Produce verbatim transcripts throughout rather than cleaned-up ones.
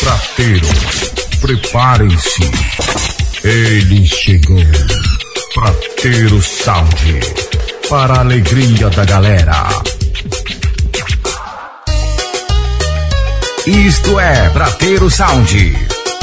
Prateiro, preparem-se. Ele chegou. Prateiro Sound, para a alegria da galera. Isto é Prateiro Sound.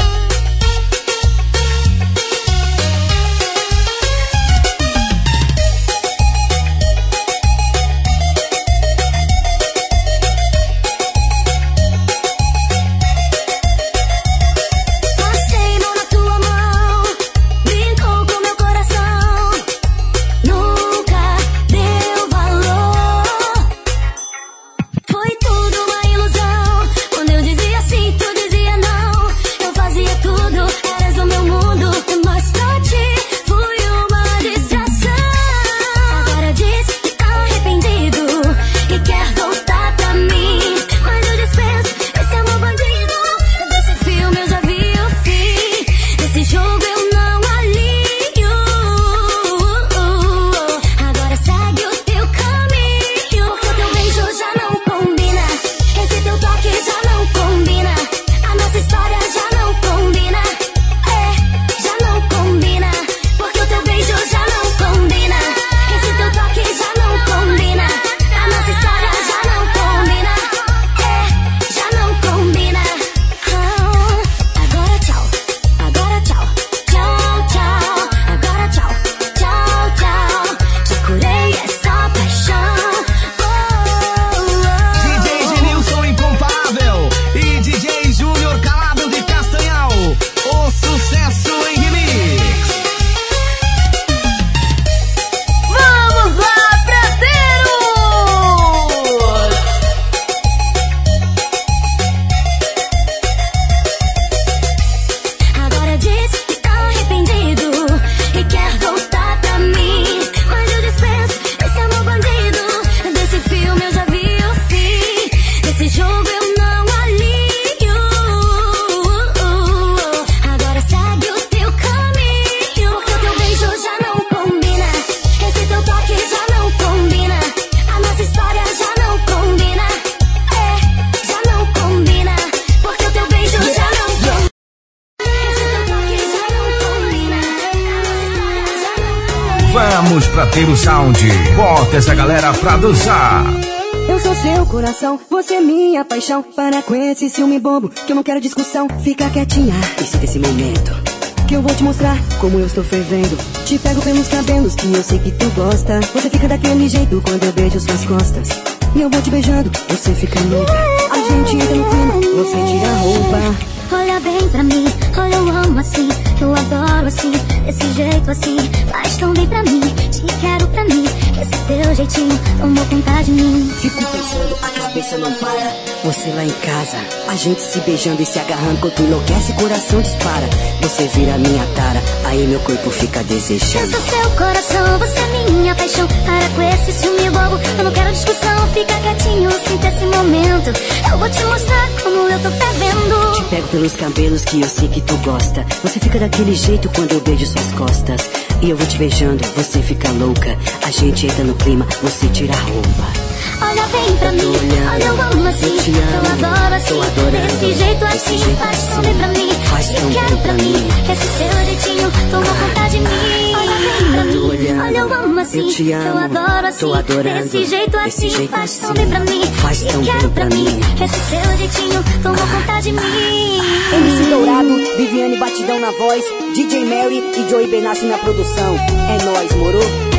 Vamos, Prateiro Sound, bota essa galera pra dançar. Eu sou seu coração, você é minha paixão. Para com esse ciúme bobo, que eu não quero discussão. Fica quietinha e sinta esse momento, que eu vou te mostrar como eu estou fervendo. Te pego pelos cabelos, que eu sei que tu gosta. Você fica daquele jeito quando eu beijo suas costas. E eu vou te beijando, você fica louca. A gente entra no clima, você tira a roupa. Olha bem pra mim, olha eu amo assim, eu adoro assim, desse jeito assim, faz tão bem pra mim, te quero pra mim, esse teu jeitinho tomou conta de mim. Fico pensando, a cabeça não para, você lá em casa, a gente se beijando e se agarrando, quando enlouquece, coração dispara, você vira minha tara, aí meu corpo fica desejando. Eu sou seu coração, você é minha paixão, para com esse ciúme bobo, eu não quero discussão, fica quietinho, sinta esse momento, eu vou te mostrar como eu tô fervendo. Te pego pelos cabelos que eu sei que tu gosta. Você fica daquele jeito quando eu beijo suas costas. E eu vou te beijando, você fica louca. A gente entra no clima, você tira a roupa. Olha bem pra mim, olha eu amo assim, eu, eu adoro assim, desse jeito assim, jeito faz assim, tão bem pra mim, faz tão bem quero pra mim, que esse teu jeitinho tomou conta de mim. Olha bem pra mim, olha eu amo assim, eu, te amo, eu adoro assim, tô adorando, desse jeito assim, jeito faz assim, tão bem pra mim, faz tão quero pra mim, que esse teu jeitinho tomou conta de mim. M C Dourado, Viviane Batidão na voz, D J Mary e Joey Benassi na produção. É nóis, moro?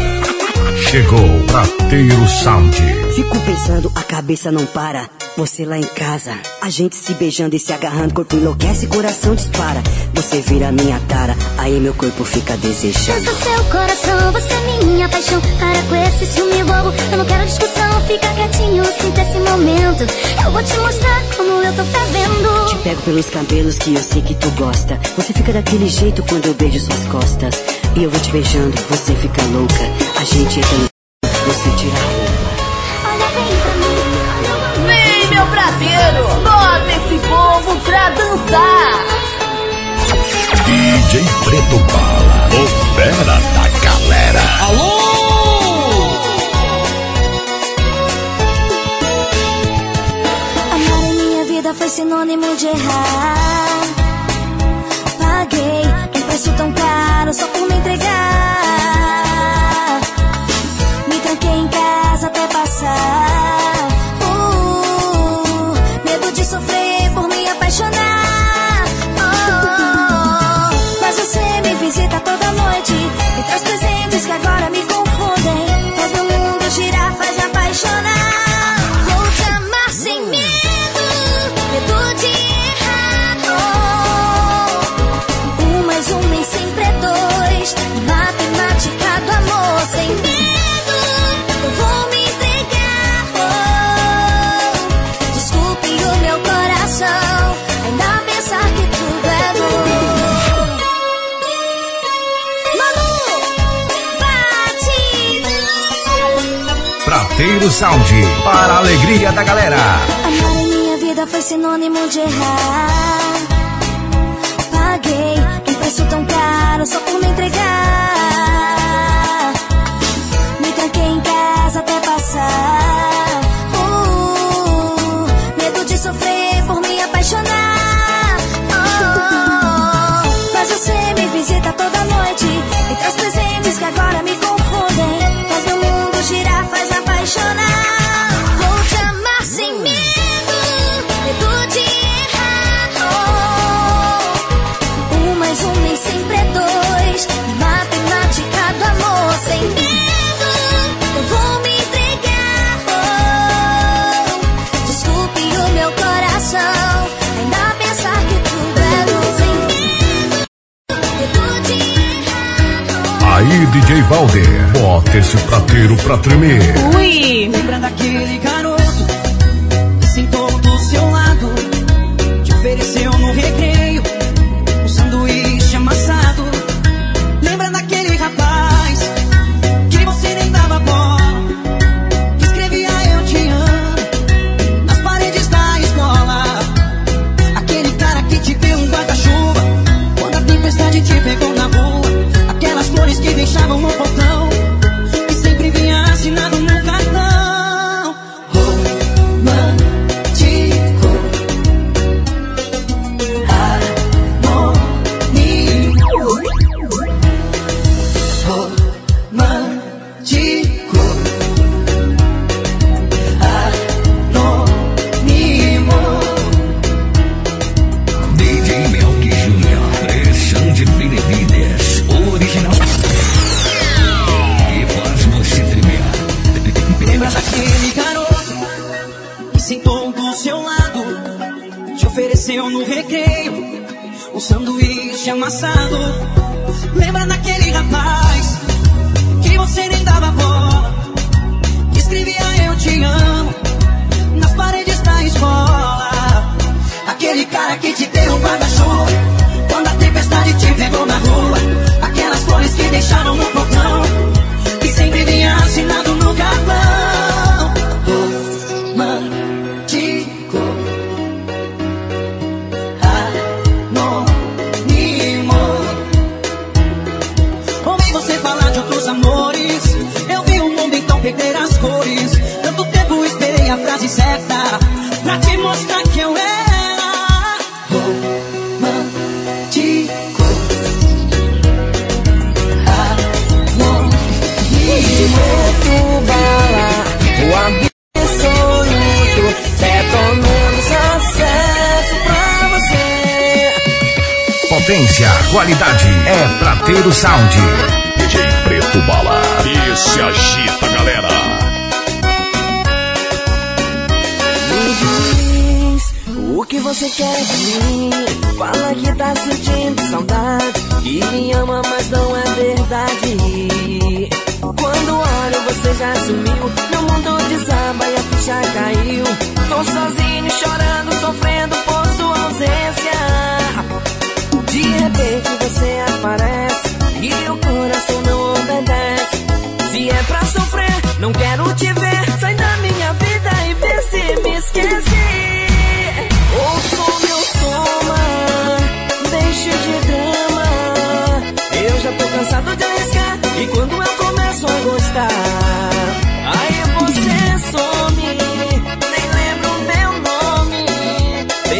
Chegou Prateiro Sound. Fico pensando, a cabeça não para. Você lá em casa, a gente se beijando e se agarrando, corpo enlouquece, coração dispara. Você vira minha tara, aí meu corpo fica desejando. Eu sou seu coração, você é minha paixão, para com esse ciúme bobo, eu não quero discussão, fica quietinho, sinta esse momento, eu vou te mostrar como eu tô fervendo. Te pego pelos cabelos que eu sei que tu gosta. Você fica daquele jeito quando eu beijo suas costas. E eu vou te beijando, você fica louca. A gente entra no... você tira a roupa. Olha bem pra mim, vem meu prateiro, bota esse povo pra dançar. D J Preto Bala, o fera da galera. Alô! vida foi sinônimo de errar. Paguei um preço tão caro só por me entregar. Me tranquei em casa até passar. uh, Medo de sofrer por me apaixonar. oh, Mas você me visita toda noite, me traz presentes que agora me confundem. Faz meu mundo girar, faz me apaixonar. Vou te amar sem medo, medo de errar. oh, Um mais um nem sempre é dois. Matemática do amor sem medo, eu vou me entregar. oh, Desculpe o meu coração ainda pensar que tudo é bom. Manu, batidão. Prateiro Sound, para a alegria da galera. Amar em minha vida foi sinônimo de errar. Paguei um preço tão caro só por me entregar. Me tranquei em casa até passar. uh, Medo de sofrer por me apaixonar. oh, Mas você me visita toda noite, me traz presentes que agora me confundem. Faz meu mundo girar, faz me apaixonar. Vou te amar sem medo, medo de errar. oh, Um mais um nem sempre é dois. Matemática do amor sem medo, eu vou me entregar. oh, Desculpe o meu coração ainda pensar que tudo é bom. Sem medo, medo de errar. Aí, D J Valder, bota esse prateiro pra tremer. Ui! Lembra daquele garoto que sentou do seu lado, te ofereceu no recreio um sanduíche amassado. Lembra daquele rapaz que você nem dava bola, que escrevia eu te amo nas paredes da escola. Aquele cara que te deu um guarda-chuva quando a tempestade te pegou na rua. Aquelas flores que deixavam no portão e sempre vinha assinado no cartão. Romântico, anônimo. Romântico, anônimo. D J Melk Júnior, pressão de Benevides, original. Que faz você tremer. Lembra daquele garoto que sentou do seu lado, te ofereceu no recreio um sanduíche amassado. Lembra daquele rapaz que você nem dava bola, que escrevia eu te amo nas paredes da escola. Aquele cara que te deu um guarda-chuva quando a tempestade te pegou na rua. Aquelas flores que deixaram no portão e sempre vinha assinado no cartão. Romântico, anônimo. Ouvi você falar de outros amores, eu vi o mundo então perder as cores. Tanto tempo esperei a frase certa pra te mostrar que eu era romântico, anônimo. Bala, o absoluto, detonando sucesso pra você. Potência, qualidade, é Prateiro Sound. D J Preto Bala, e se agita, galera. Me diz o que você quer de mim. Fala que tá sentindo saudade, que me ama, mas não é verdade. Quando olho você já sumiu, meu mundo desaba e a ficha caiu. Tô sozinho, chorando, sofrendo por sua ausência. De repente você aparece e o coração não obedece. Se é pra sofrer, não quero te ver. Sai da minha vida e vê se me esquece. Ouço meu soma, deixe de drama. Eu já tô cansado de arriscar, e quando eu começo a gostar, aí você some, nem lembra o meu nome.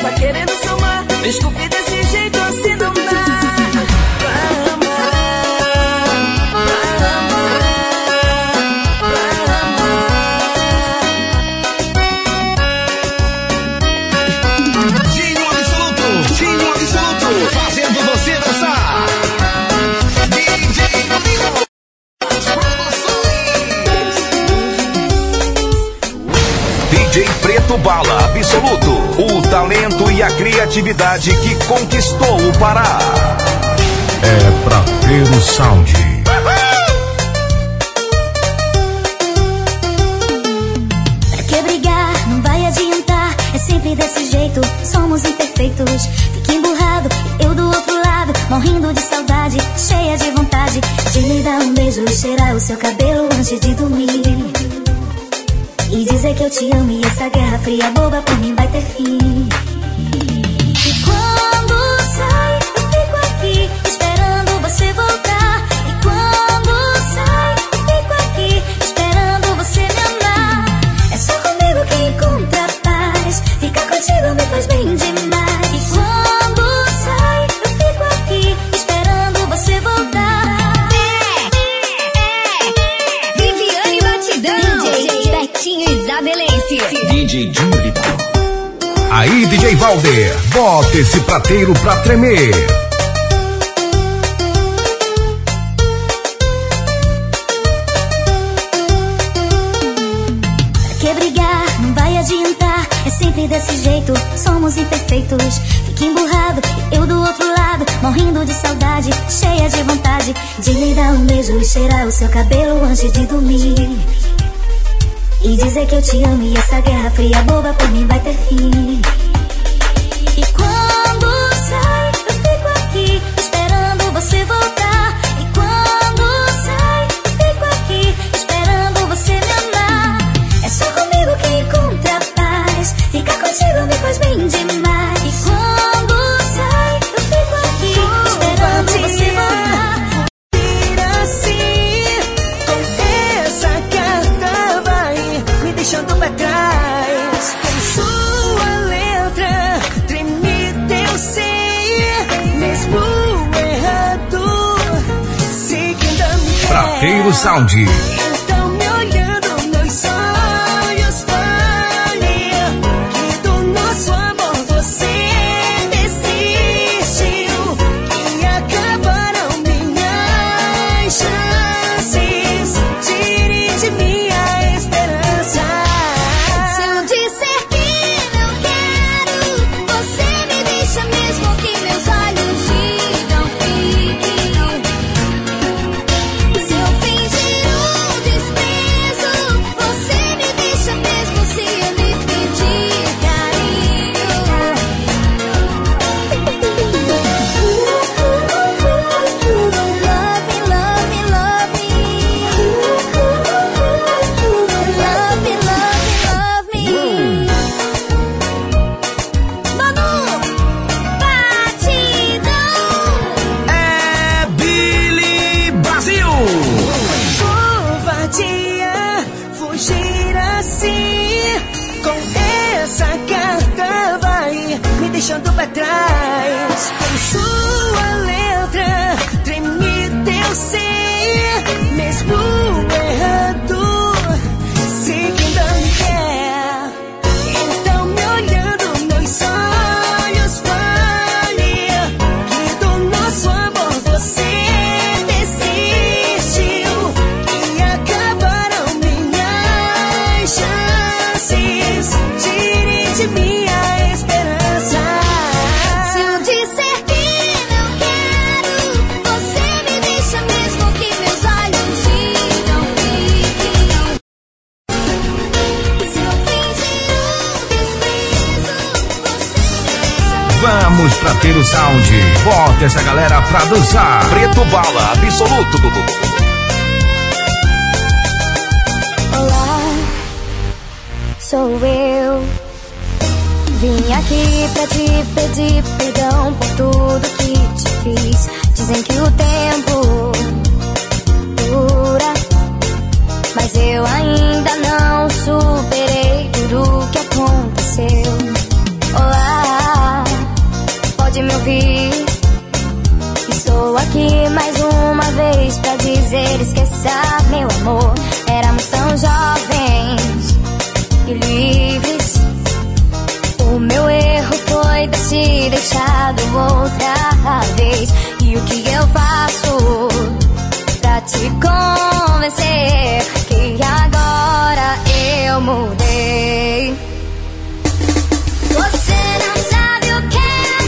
só querendo somar. Desculpe desse jeito, assim não dá. Pra amar, pra amar, pra amar. Dinho Absoluto, Dinho Absoluto, fazendo você dançar. D J Danilo, D J Preto Bala Absoluto, o talento e a criatividade que conquistou o Pará. É pra ter o sound. Pra que brigar? Não vai adiantar. É sempre desse jeito, somos imperfeitos. Fica emburrado, eu do outro lado, morrendo de saudade, cheia de vontade de lhe dar um beijo e cheirar o seu cabelo antes de dormir. E dizer que eu te amo e essa guerra fria boba por mim vai ter fim. E quando sai, eu fico aqui esperando você voltar. E quando sai, eu fico aqui esperando você me amar. É só comigo que encontra a paz. Ficar contigo me faz bem demais. E quando sai, eu fico aqui esperando você voltar. É, é, é. Viviane Batidão, D J Betinho Isabelense, D J Dinho Vital. Aí, D J Valder, bota esse prateiro pra tremer. Pra que brigar? Não vai adiantar. É sempre desse jeito, somos imperfeitos. Fica emburrado, eu do outro lado, morrendo de saudade, cheia de vontade de lhe dar um beijo e cheirar o seu cabelo antes de dormir. E dizer que eu te amo e essa guerra fria boba por mim vai ter fim. E quando sai, eu fico aqui esperando você voltar. E quando sai, eu fico aqui esperando você me amar. É só comigo que encontra a paz. Ficar contigo me faz bem demais. E quando sai, eu fico aqui esperando você voltar. Ir assim, com essa carta vai me deixando pra trás. Com sua letra tremida eu sei, mesmo errado, seguindo a minha. Prateiro Sound. Então me olhando, meus sonhos fale que do nosso amor você desistiu e acabaram minhas chances. Tire de minha esperança. Se eu disser que não quero, você me deixa mesmo que meus olhos digam fique. Se eu fingir o desprezo, você me deixa mesmo se eu lhe pedir carinho. Love me, love me, love me. Love me, love me, love me. Manu, batidão. É Billy Brasil. Covardia, fugir assim, com essa carta vai me deixando pra trás. Com sua letra tremida eu sei, mesmo errado, seguindo a minha. Então me olhando, meus sonhos fale que do nosso amor você desistiu e acabaram minhas chances. Tire de minha esperança. Se eu disser que não quero, você me deixa mesmo que meus olhos digam fique. Se eu fingir o desprezo, você me deixa. Vamos pra ter o sound. Bota essa galera pra dançar. Preto Bala Absoluto. Olá, sou eu. Vim aqui pra te pedir perdão por tudo que te fiz. Dizem que o tempo dura, mas eu ainda não superei tudo que aconteceu. Olá, esqueça, meu amor. Éramos tão jovens e livres. O meu erro foi ter se deixado outra vez. E o que eu faço pra te convencer que agora eu mudei? Você não sabe o que é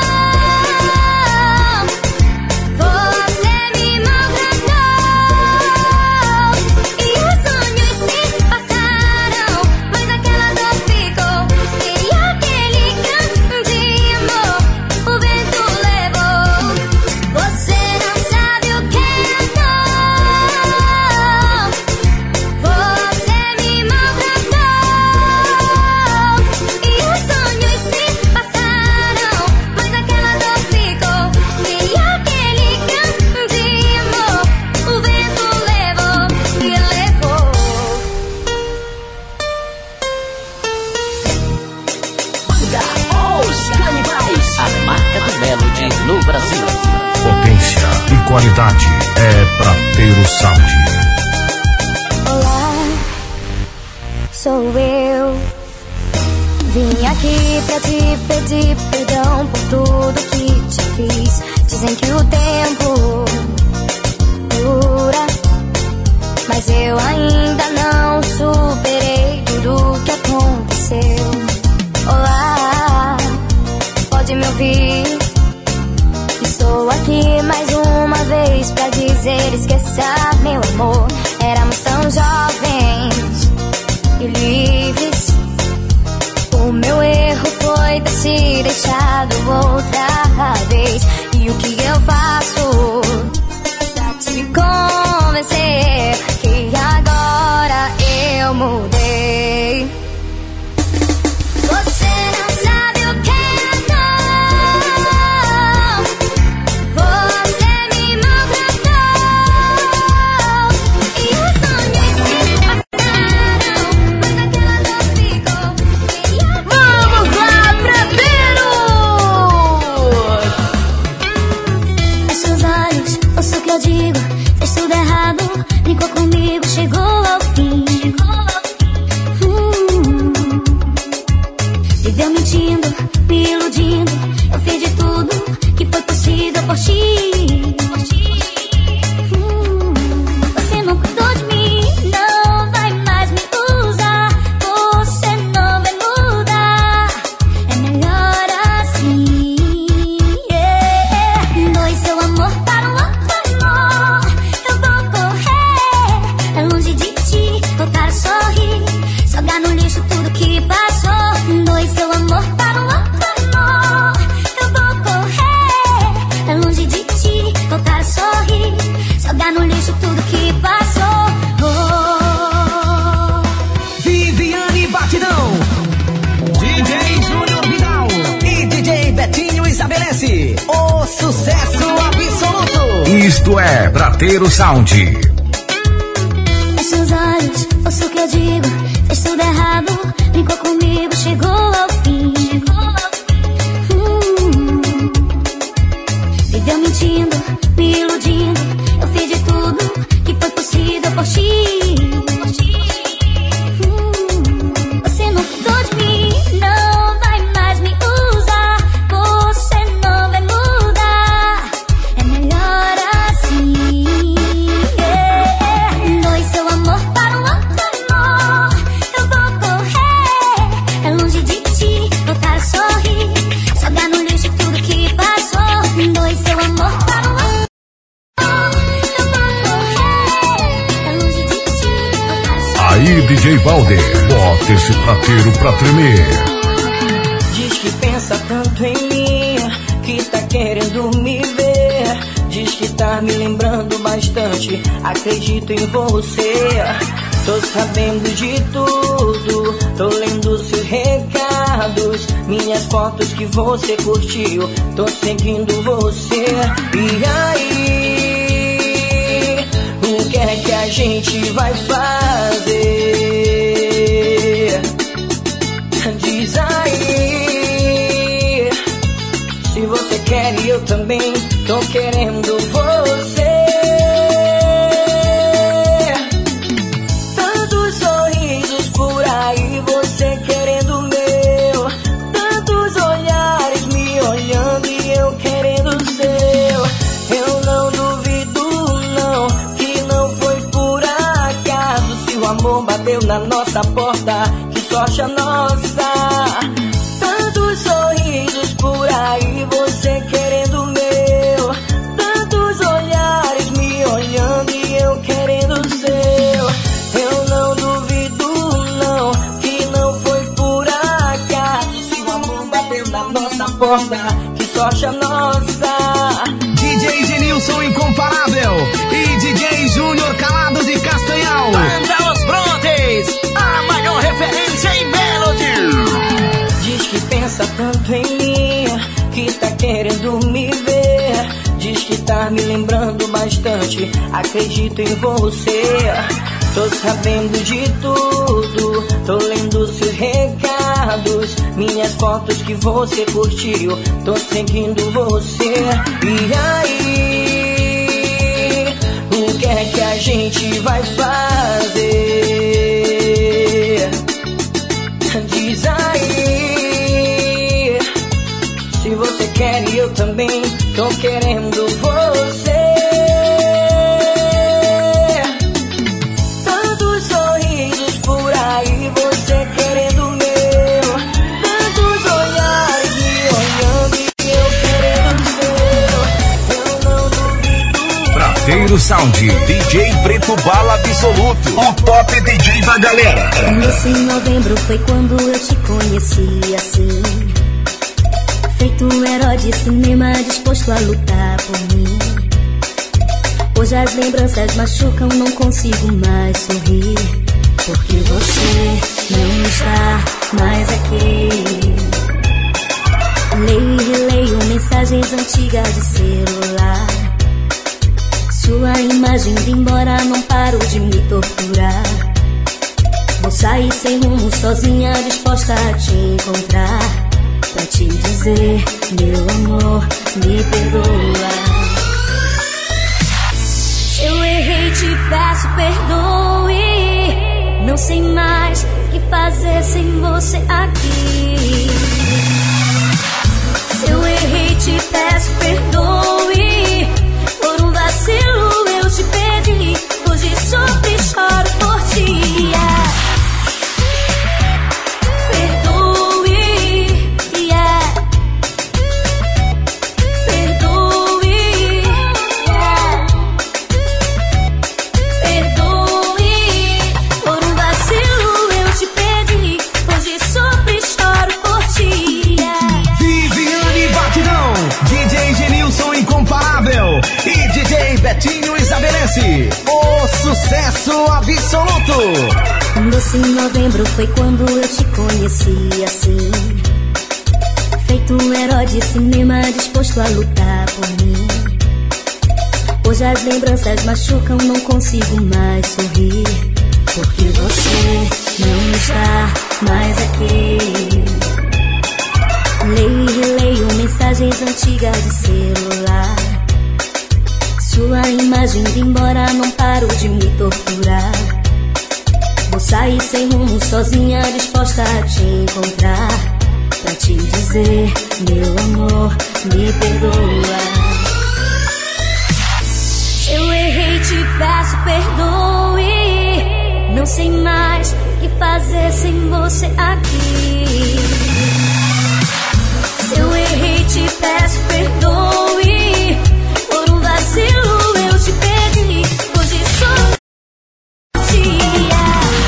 dor. Você me maltratou e os sonhos se passaram, mas aquela dor ficou. E aquele grande amor o vento levou. Você não sabe o que é dor. Você me maltratou e os sonhos se passaram, mas aquela dor ficou. E aquele grande amor o vento levou e levou. Os Canibais, a marca do Melody no Brasil. Potência e qualidade é Prateiro Sound. Olá, sou eu. Vim aqui pra te pedir perdão por tudo que te fiz. Dizem que o tempo dura, mas eu ainda não superei tudo que aconteceu. Olá, pode me ouvir? Estou aqui mais uma vez pra dizer: esqueça, meu amor. Éramos tão jovens e livres. O meu erro foi ter se deixado outra vez. E o que eu faço pra te convencer que agora eu mudei? Você não sabe o que é dor. Você me maltratou e os sonhos se passaram, mas aquela dor ficou. E Vamos lá, Prateiros! Fecha os olhos, ouça o que eu digo. Fez tudo errado, brincou comigo, chegou ao fim. Hum. Viveu mentindo, me iludindo. Eu fiz de tudo que foi possível por ti. Hum. Você não cuidou de mim, não vai mais me usar. Você não vai mudar, é melhor assim. Yeah. Doe seu amor para um outro amor. Eu vou correr, é longe de ti, voltar a sorrir, jogar no lixo tudo que passou. Doe seu amor para um outro amor. Eu vou correr, é longe de ti, voltar a sorrir, jogar no lixo tudo que passou. Oh. Viviane Batidão, D J Júnior Vidal e D J Betinho estabelece o sucesso absoluto. Isto é Prateiro Sound. Fecha os olhos, ouça o que eu digo. Fez tudo errado, brincou comigo, chegou ao fim. Hum. Viveu mentindo, me iludindo. Eu fiz de tudo que foi possível por ti. Hum. Você não cuidou de mim, não vai mais me usar. Você não vai mudar, é melhor assim. Yeah. Doe seu amor para um outro amor. Eu vou correr, é longe de ti, voltar a sorrir, jogar no lixo tudo que passou. Doe seu amor para um outro amor. Eu vou correr, é longe de ti, voltar a sorrir. Aí, D J Valder, bota esse prateiro pra tremer. Diz que pensa tanto em mim, que tá querendo me ver. Diz que tá me lembrando bastante, acredito em você. Tô sabendo de tudo, tô lendo seus recados, minhas fotos que você curtiu, tô seguindo você. E aí, o que é que a gente vai fazer? Diz aí, se você quer e eu também tô querendo você. nossa porta, que sorte a nossa. Tantos sorrisos por aí, você querendo o meu. Tantos olhares me olhando e eu querendo o seu. Eu não duvido não, que não foi por acaso. Se o amor bateu na nossa porta, que sorte a nossa. D J Genilson Incomparável e D J Júnior Calado de Castanhal. Banda Os Brontes, a maior referência em Melody. Diz que pensa tanto em mim, que tá querendo me ver. Diz que tá me lembrando bastante, acredito em você. Tô sabendo de tudo, tô lendo seus recados, minhas fotos que você curtiu, tô seguindo você. E aí, o que é que a gente vai fazer? Diz aí, se você quer e eu também tô querendo você. Prateiro Sound, D J Preto Bala Absoluto, o top D J da galera. Nesse novembro foi quando eu te conheci assim, feito um herói de cinema disposto a lutar por mim. Hoje as lembranças machucam, não consigo mais sorrir, porque você não está mais aqui. Leio e releio mensagens antigas de celular, sua imagem indo embora, não paro de me torturar. Vou sair sem rumo, sozinha, disposta a te encontrar, pra te dizer, meu amor, me perdoa. Se eu errei, te peço perdoe. Não sei mais o que fazer sem você aqui. Se eu errei, te peço perdoe. Por um vacilo eu te perdi, hoje sofro e choro por ti. Yeah. Perdoe, yeah. Perdoe, yeah. Perdoe. Por um vacilo eu te perdi, hoje sofro e choro por ti. Yeah. Viviane Batidão, D J Genilson Incomparável e D J Betinho Isabellense, o sucesso absoluto. Doce em novembro foi quando eu te conheci assim, feito um herói de cinema disposto a lutar por mim. Hoje as lembranças machucam, não consigo mais sorrir, porque você não está mais aqui. Leio e releio mensagens antigas de celular, sua imagem indo embora, não paro de me torturar. Vou sair sem rumo, sozinha, disposta a te encontrar, pra te dizer, meu amor, me perdoa. Se eu errei, te peço perdoe. Não sei mais o que fazer sem você aqui. Se eu errei, te peço perdoe. Por um vacilo eu te perdi, hoje sou tia.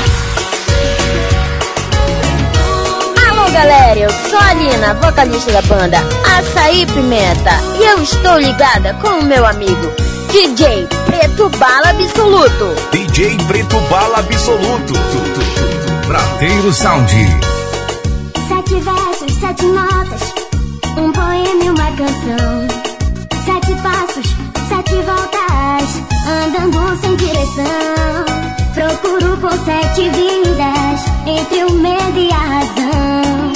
Alô galera, eu sou a Lina, vocalista da banda Açaí Pimenta, e eu estou ligada com o meu amigo D J Preto Bala Absoluto. D J Preto Bala Absoluto, Prateiro Sound. Sete versos, sete notas, um poema e uma canção. Sete passos, sete voltas, andando sem direção. Procuro por sete vidas, entre o medo e a razão.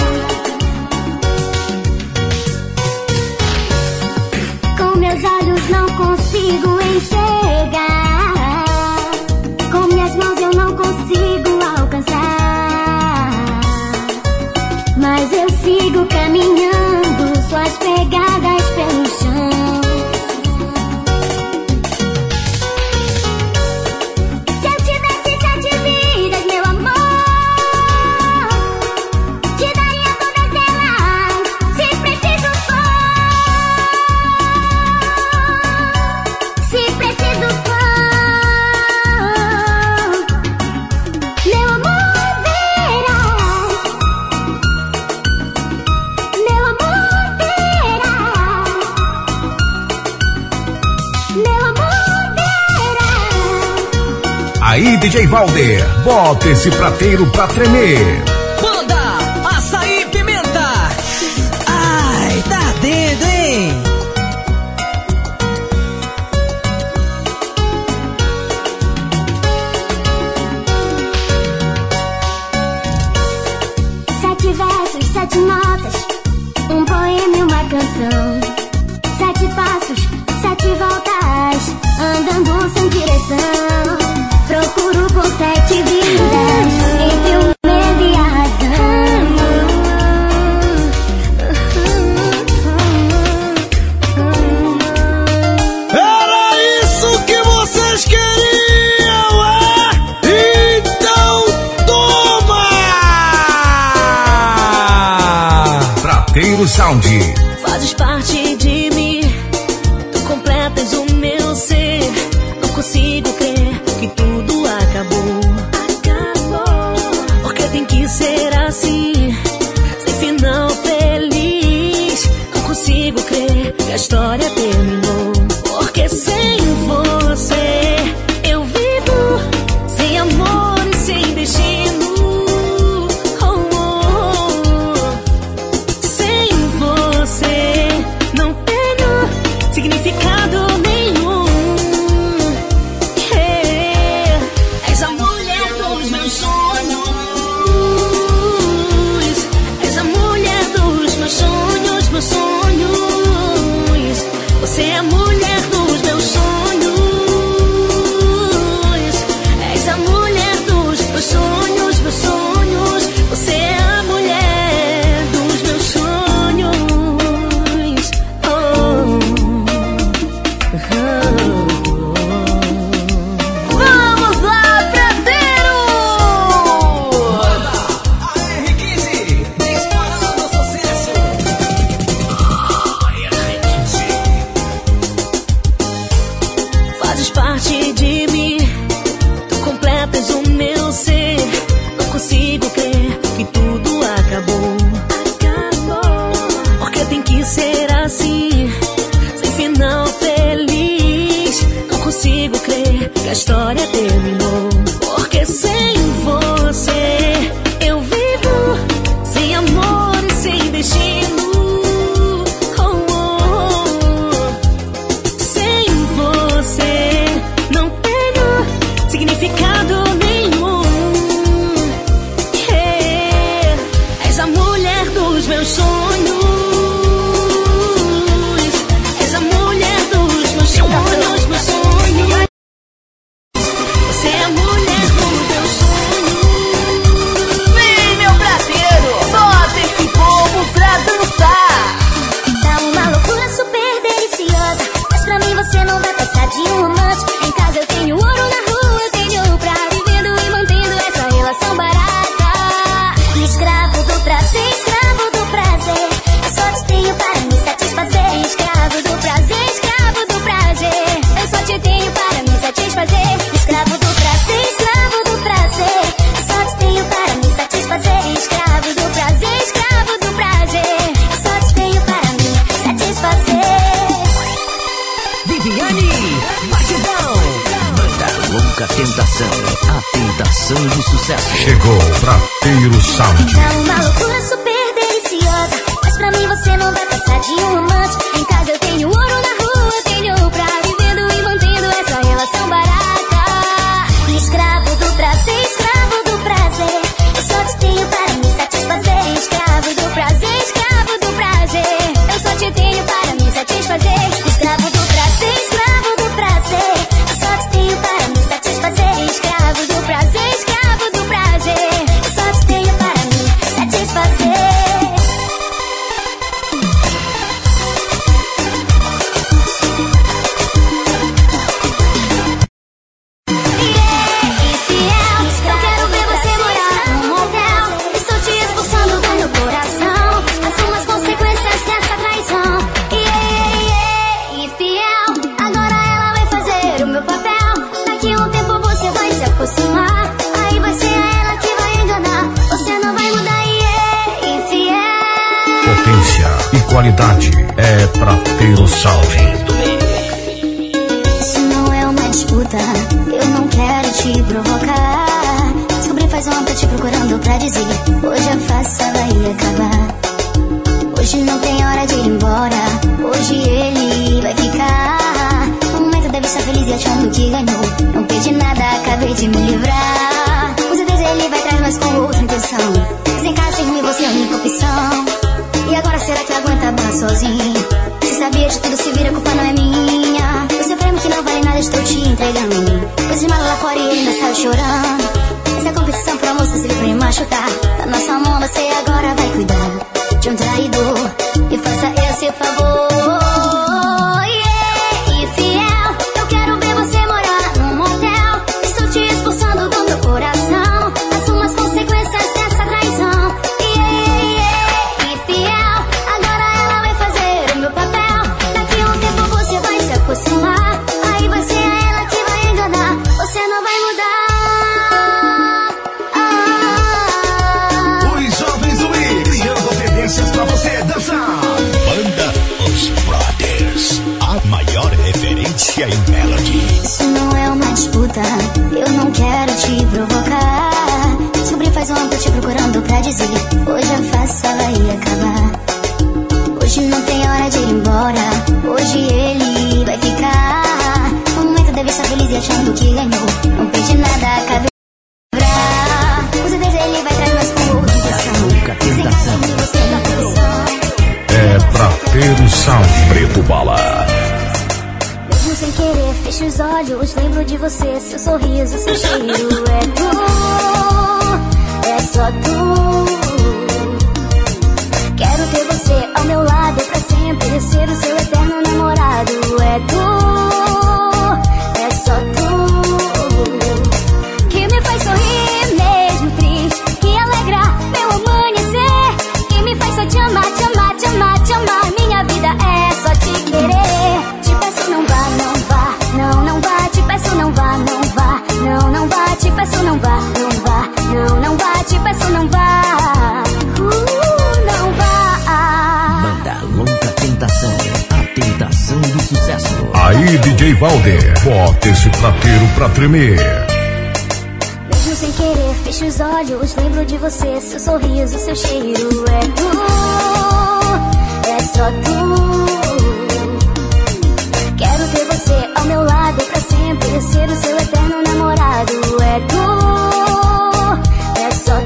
Com meus olhos não consigo enxergar, com minhas mãos eu não consigo alcançar, mas eu sigo caminhando, suas pegadas pelo chão. Se eu tivesse sete vidas, meu amor, Aí, D J Valder, bota esse prateiro pra tremer. Banda Açaí Pimenta. Ai, tá dedo, hein? Sete versos, sete notas, um poema e uma canção. Sete passos, sete voltas, andando sem direção. Procuro por sete vidas, entre o medo e a razão. Era isso que vocês queriam, é? Então toma! Prateiro Sound. Fazes parte de mim, tu completas o meu ser. Não consigo crer que tudo acabou. Acabou. Porque tem que ser assim, sem final feliz. Não consigo crer que a história terminou. Porque sem você eu vivo sem amor e sem destino. Oh, oh, oh. Sem você não tenho significado nenhum. É, és a mulher dos meus sonhos. És a mulher dos meus sonhos, meus sonhos. Você é a mulher dos meus sonhos. És a mulher dos meus sonhos, meus sonhos. Você é a mulher dos meus sonhos. Oh, Vamos lá, prateiro! A R quinze, disparando sucesso. Fazes parte de mim, tu completas o meu ser. Não consigo crer que tudo acabou. Acabou. Porque tem que ser assim, sem final feliz. Não consigo crer que a história terminou. Porque sem você eu vivo sem amor e sem destino. Oh, oh, oh. Sem você não tenho significado nenhum. É, és a mulher dos meus sonhos. És a mulher dos meus sonhos, meus sonhos. Você é a mulher dos meus sonhos. Vem, meu prateiro, bota esse povo pra dançar. Tá uma loucura super deliciosa, mas pra mim você não vai passar de um amante. Em casa eu tenho ouro, na rua eu tenho pra vivendo e mantendo essa relação barata. Escravo do prazer, escravo do prazer, eu só te tenho para me satisfazer. Escravo do prazer, escravo do prazer, eu só te tenho para me satisfazer. Escravo do prazer, escravo do prazer, eu só te tenho para me satisfazer. Escravo do prazer, escravo do prazer, eu só te tenho para me satisfazer. Viviane, batidão. Banda Louca Tentação, a tentação do sucesso. Chegou Prateiro Sound. É uma loucura super deliciosa, mas pra mim você não vai passar de um amante. Em casa eu tenho ouro, na rua eu tenho pra vivendo e mantendo essa relação barata. Escravo do prazer, escravo do prazer, eu só te tenho para me satisfazer. Escravo do prazer, escravo do prazer, eu só te tenho para me satisfazer. Escravo do prazer, escravo do prazer, eu só te tenho para me satisfazer. Escravo do prazer, escravo do prazer, eu só te tenho para me satisfazer. qualidade é Prateiro Sound. Isso não é uma disputa, eu não quero te provar. faz um ano tô te procurando pra dizer. Hoje a farsa vai acabar. Hoje não tem hora de ir embora. Hoje ele vai ficar. No momento deve estar feliz e achando que ganhou. Não perdi nada, acabei de me livrar. Com certeza ele vai atrás, mas com outra intenção. Sem casa, sem ruim, você é a única opção. E agora será que aguenta barra sozinho? Se sabia de tudo, se vira, a culpa não é minha. Você prêmio que não vale nada, estou te entregando. Coisa de mala lá fora e ele ainda saiu chorando. Essa competição pra moça serviu pra me machucar. Da nossa mão você agora vai cuidar de um traidor. E faça esse favor. Yeah, e fiel, eu quero ver você morar num motel. Estou te expulsando do meu coração. Assuma as consequências dessa traição. Yeah, yeah, e fiel, agora ela vai fazer o meu papel. Daqui a um tempo você vai se acostumar. Aí vai ser ela que vai enganar. Você não vai mudar. Pra você dançar. Banda Os Brothers, a maior referência em melody. Isso não é uma disputa, eu não quero te provocar. Descobri faz um ano tô te procurando pra dizer. Hoje a farsa vai acabar. Hoje não tem hora de ir embora. Hoje ele vai ficar. No momento deve estar feliz e achando que ganhou. Não perdi nada, acabei de lembrar. Com certeza ele vai atrás, mas com outra intenção. Sem casa, você na posição. É pra ter o sound. Preto Bala. Mesmo sem querer, fecho os olhos, lembro de você, seu sorriso, seu cheiro. É tu, é só tu. Quero ter você ao meu lado pra sempre, ser o seu eterno namorado. É tu, é só tu, que me faz sorrir mesmo triste, que alegra meu amanhecer, que me faz só te amar, te amar, te amar, te amar. Minha vida é só te querer. Te peço não vá, não vá, não, não vá. Te peço não vá, não vá, não, não vá. Te peço não vá, não vá, não, não vá. Te peço não vá, uh, não vá. Banda Longa Tentação, a tentação do sucesso. Aí, D J Valder, bota esse prateiro pra tremer. Mesmo sem querer, fecho os olhos, lembro de você, seu sorriso, seu cheiro. É tu, é só tu. Quero ter você ao meu lado pra sempre, ser o seu eterno namorado. É tu, é só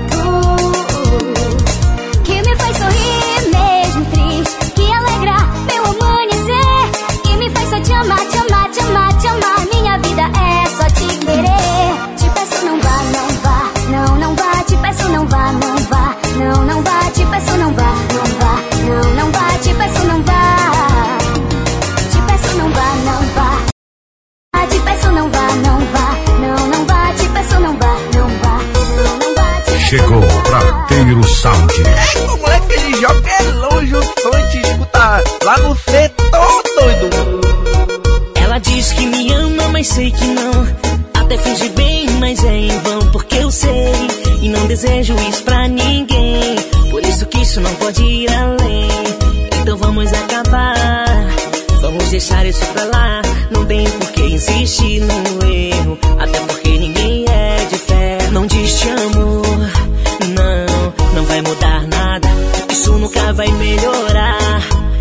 tu, que me faz sorrir mesmo triste, que alegra meu amanhecer, que me faz só te amar, te amar, te amar, te amar. Minha vida é só te querer. Te peço não vá, não vá, não, não vá. Te peço não vá, não vá, não, não vá. Te peço não vá, não vá, não, não vá. Te peço não vá. Te peço não vá, não vá. Te peço não vá, não vá, não, não vá. Te peço não vá, não vá, não, não vá. Chegou o prateiro sound. É, o moleque que ele joga é longe, o som te escuta lá no setor, doido. Ela diz que me ama, mas sei que não. Até finge bem, mas é em vão, porque eu sei e não desejo isso pra ninguém. Por isso que isso não pode ir além. Então vamos acabar, vamos deixar isso pra lá. Não tem por que insistir no erro, até porque ninguém é de fé. Não diz te amo, não, não vai mudar nada. Isso nunca vai melhorar,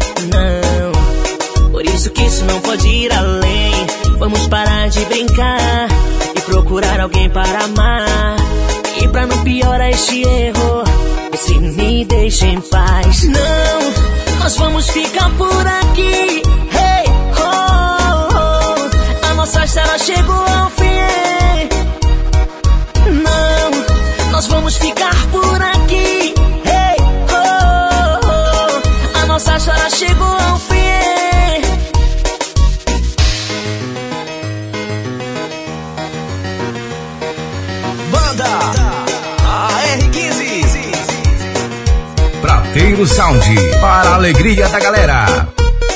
não. Por isso que isso não pode ir além. Vamos parar de brincar e procurar alguém para amar. E pra não piorar este erro, se me deixa em paz. Não, nós vamos ficar por aqui. Hey, oh, oh, a nossa história chegou ao fim. Não, nós vamos ficar por aqui. Hey, oh, oh, a nossa história chegou ao fim. Banda A R quinze, Prateiro Sound, para a alegria da galera.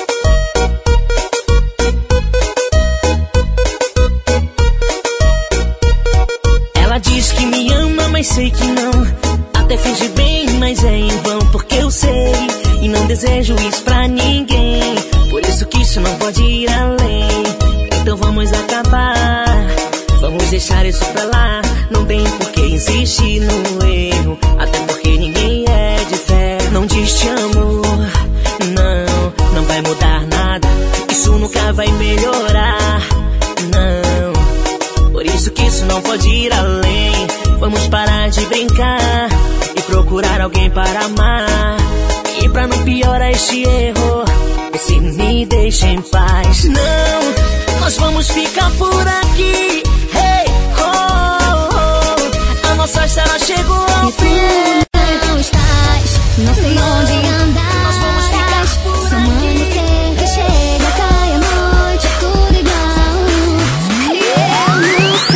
Ela diz que me ama, mas sei que não. Até finge bem, mas é em vão, porque eu sei e não desejo isso pra ninguém. Por isso que isso não pode ir além. Então vamos acabar, vamos deixar isso pra lá. Não tem por que insiste no erro, até porque ninguém é de fé. Não diz te amo, não, não vai mudar nada, isso nunca vai melhorar, não. Por isso que isso não pode ir além. Vamos parar de brincar e procurar alguém para amar. E pra não piorar este erro, se me deixa em paz. Não, nós vamos ficar por aqui. Hey, oh, oh, a nossa história chegou ao fim. Não estás, não sei onde andas. Nós vamos ficar por Só amanhecer que chega, cai a noite, tudo igual. Eu não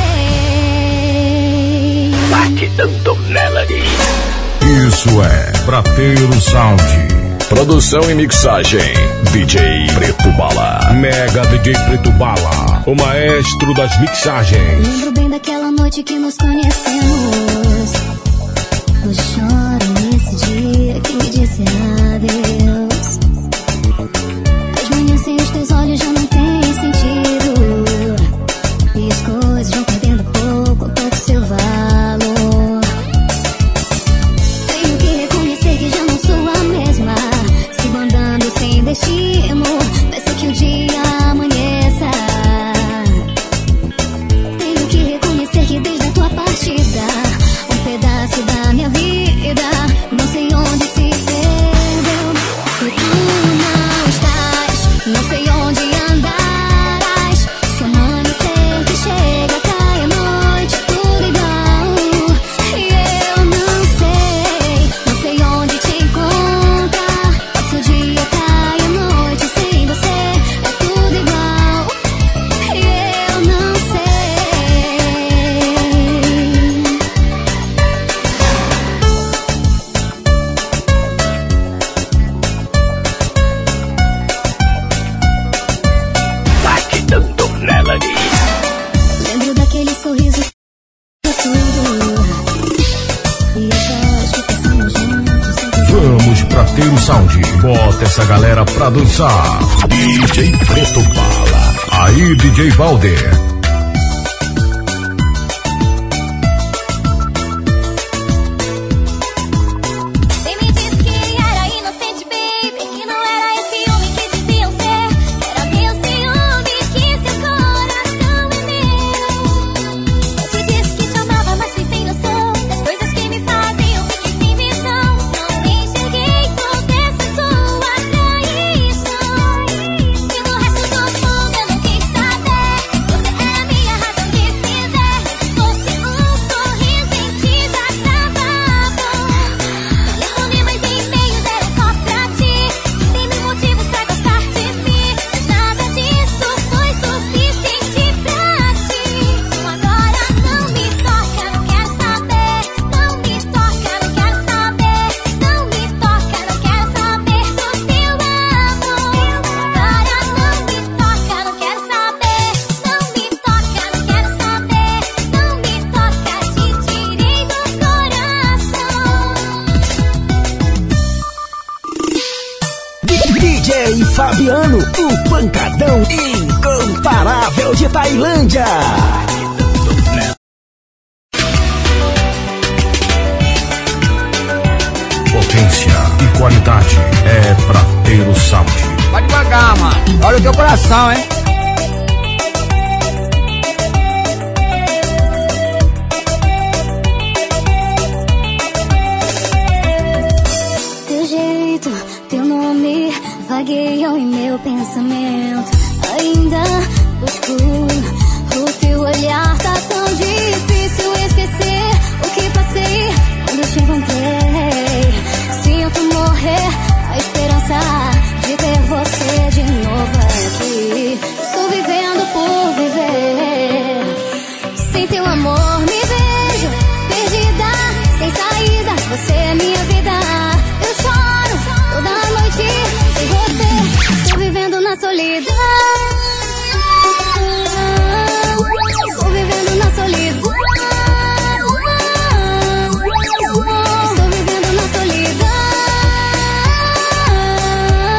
sei. Batidão Melody. Isso é Prateiro Sound. Produção e mixagem D J Preto Bala. Mega D J Preto Bala, o maestro das mixagens. Lembro bem daquela noite que nos conhecemos. Hoje choro nesse dia que me disse adeus. As manhãs sem os teus olhos já não têm sentido, e as coisas vão perdendo pouco a pouco seu valor. Tenho que reconhecer que já não sou a mesma, sigo andando sem destino, peço que o dia amanheça. Tenho que reconhecer que desde a tua partida, um pedaço da minha vida, não sei onde se perdeu. E tu não estás, não sei onde andarás. Se amanhecer que chega, cai a noite, tudo igual. E eu não sei, não sei onde te encontrar. Passa o dia, cai a noite, sem você é tudo igual. E eu não sei. Batidão Melody. Lembro daquele sorriso pra tudo, e as horas que passamos juntos sem dizer. Vamos Prateiro Sound. Bota essa galera pra dançar. D J Preto Bala. Aí D J Valder. Você me disse que era inocente, baby, que não era esse homem que diziam ser. Era meu ciúme, que seu coração é meu. Eu te disse que te amava, mas fui sem noção das coisas que me faziam, fiquei sem visão. Não enxerguei toda essa sua traição. E no resto do mundo eu não quis saber. Você é a minha razão de viver. Se fosse um sorriso em ti já estava bom. Telefonemas e e-mails eram só pra ti. Tem mil motivos pra gostar de mim, mas nada disso foi suficiente pra ti. Então agora não me toca, não quero saber. Não me toca, não quero saber. Não me toca, não quero saber do teu amor. Agora não me toca, não quero saber. Não me toca, não quero saber. Não me toca, te tirei do D J Fabiano, o pancadão incomparável de Tailândia. Potência e qualidade é Prateiro Sound. Vai devagar, mano. Olha o teu coração, hein? Teu jeito, teu nome vagueiam em meu pensamento. Ainda escuro, o teu olhar tá tão difícil esquecer o que passei quando eu te encontrei. Sinto morrer a esperança de ter você de novo aqui. Estou vivendo por viver. Sem teu amor me vejo perdida, sem saída. Você é minha vida. Eu choro toda noite sem você. Estou vivendo na solidão. Estou vivendo na solidão. Estou vivendo na solidão.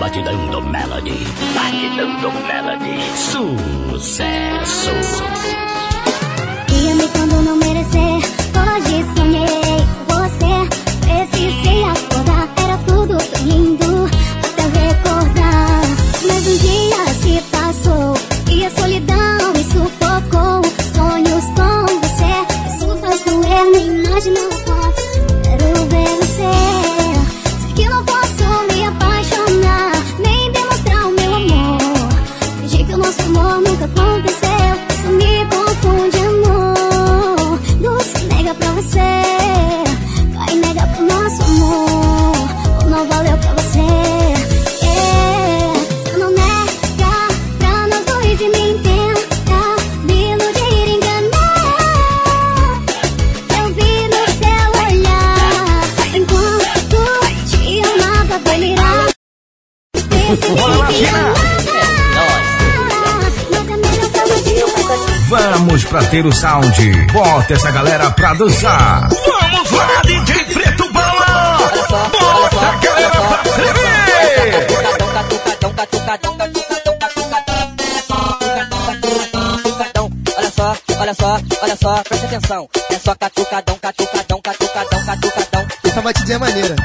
Batidão do Melody. Batidão do Melody. Sucesso. E amei quando não merecer. Hoje sonhei com você. Precisei acordar. Era tudo tão lindo até eu recordar. Mas um dia se passou e a solidão me sufocou. Sonhos com você, isso faz doer. Nem imagino o quanto quero ver você. Sei que não posso me apaixonar, nem demonstrar o meu amor. Fingir que o nosso amor nunca aconteceu. Isso me confunde, amor. Não se nega pra você, vai negar pro nosso amor. Ou não valeu pra você. Yeah. Você não nega pra nós dois e me entenda. Me iludir, enganar. Eu vi no seu olhar enquanto te amava, delirar. Vamos pra ter o sound. Bota essa galera pra dançar. Vamos lá, D J Preto Bala. Bota a galera pra tremer. Olha só, olha só, olha só, presta atenção. É só catucadão, catucadão, catucadão, catucadão. Essa batidinha é maneira.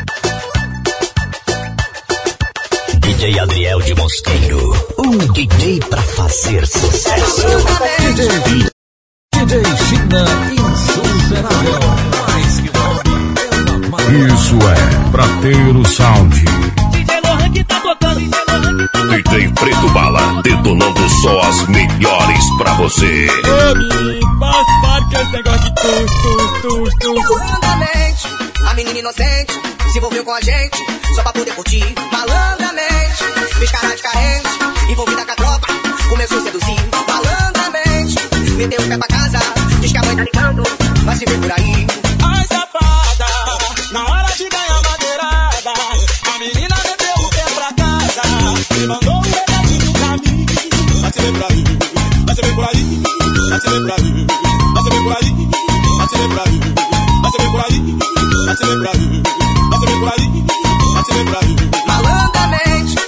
D J Adriel de Mosqueiro, um D J pra fazer sucesso. D J, D J China insuperável. Mais que nome. Isso é pra ter o sound. D J Lohan que tá tocando. D J Preto Bala detonando só as melhores pra você. Ele faz parte desse negócio de tus, tus, tus, tus. Malandramente, a menina inocente se envolveu com a gente só pra poder curtir. Malandramente, fez cara de carente, envolvida com a tropa, começou a seduzir. Malandramente, meteu o pé pra casa, diz que a mãe tá ligando, vai se ver por aí. Ai, safada, na hora de ganhar madeirada, a menina meteu o pé pra casa e mandou um remédio pra mim. Vai se ver por aí, vai se ver por aí, vai se ver por aí, vai se ver por aí, vai se ver por aí, vai se ver por aí, vai se ver por aí, vai se ver por aí, vai se ver por aí. Malandramente.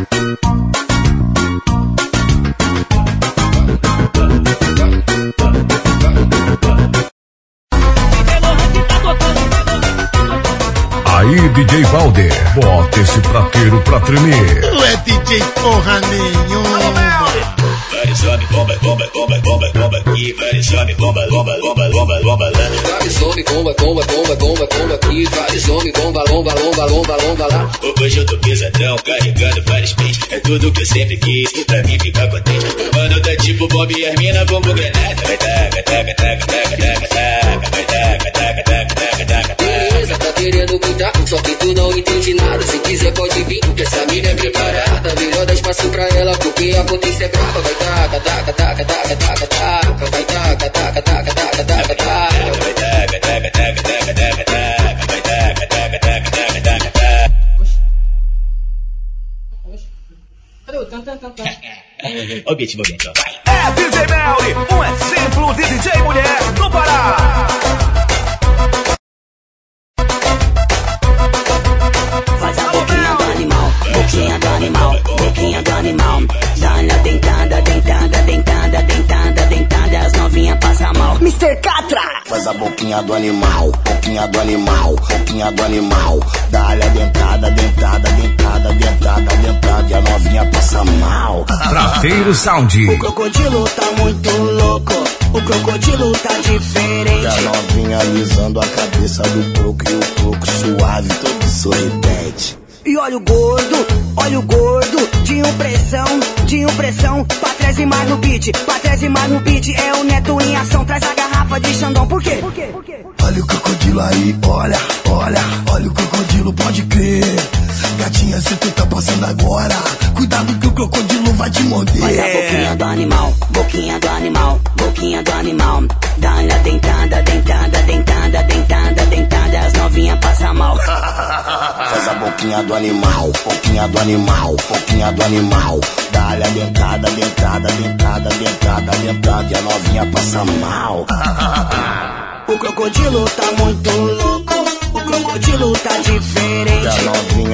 Aí, D J Valder, bota esse prateiro pra tremer. Não é D J porra nenhuma. Vai sobe, bomba, bomba, bomba, bomba, bomba aqui. Vai sobe, bomba, bomba, bomba, bomba, bomba lá. Vai sobe, bomba, bomba, bomba, bomba, bomba aqui. Vai sobe, bomba, lomba, lomba, lomba, lomba lá. Hoje eu tô pesadão, carregando vários pentes. É tudo que eu sempre quis, pra mim ficar contente. Mano, tá tipo Bob e as mina, bombo granada. Vai taca, taca, taca, taca, taca, taca. Vai taca, taca, taca, taca, taca, taca. Beleza, tá querendo gritar, só que tu não entende nada. Se quiser pode vir, porque essa mina é preparada. Melhor dar espaço pra ela, porque a potência é brava. Vai taca, taca, taca, taca, taca, taca. Vai taca, taca, taca, taca, taca, taca. Vai taca, taca, taca, taca, taca, taca. Vai taca, taca, taca, taca, taca, taca. Cadê o tan, tan, tan, tan? Objetivo, objetivo, vai. É D J Melly, um exemplo de D J mulher do Pará. Faz a boquinha do animal, boquinha do animal, boquinha do animal. Dá na dentada, dentada, dentada, dentada, dentada. As novinhas passam mal. mister Catra. Faz a boquinha do animal, boquinha do animal, boquinha do animal. Dá-lhe a dentada, dentada, dentada, dentada, dentada. E a novinha passa mal. Prateiro Sound. O crocodilo tá muito louco, o crocodilo tá diferente. E a novinha alisando a cabeça do coco e o coco suave, todo sorridente. E olha o gordo, olha o gordo, de impressão, de impressão. Pra trás e mais no beat, pra trás e mais no beat. É o Neto em ação, traz a garrafa de Xandão. Por quê? Por quê? Por quê? Olha o crocodilo aí, olha, olha, olha o crocodilo, pode crer. Gatinha, se tu tá passando agora, cuidado que o crocodilo vai te morder. Faz a boquinha do animal, boquinha do animal, boquinha do animal. Dá-lhe a dentada, dentada, dentada, dentada, dentada. As novinhas passam mal. Faz a boquinha do animal, boquinha do animal, boquinha do animal. Dá-lhe a dentada, dentada, dentada, dentada, dentada. E a novinha passa mal. O crocodilo tá muito louco, o crocodilo tá diferente. E a novinha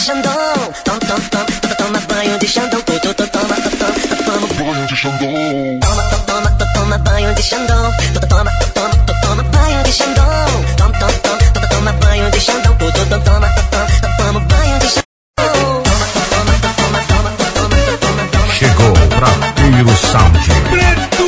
Xandão. Toma, toma, toma, toma banho de Xandão. Toma, toma, toma, toma banho de Xandão. Toma, toma, toma banho de Xandão. Toma, toma, toma banho de Xandão. Toma, toma, toma banho de Xandão. Toma, toma, toma banho de Xandão. Chegou Prateiro Sound. Preto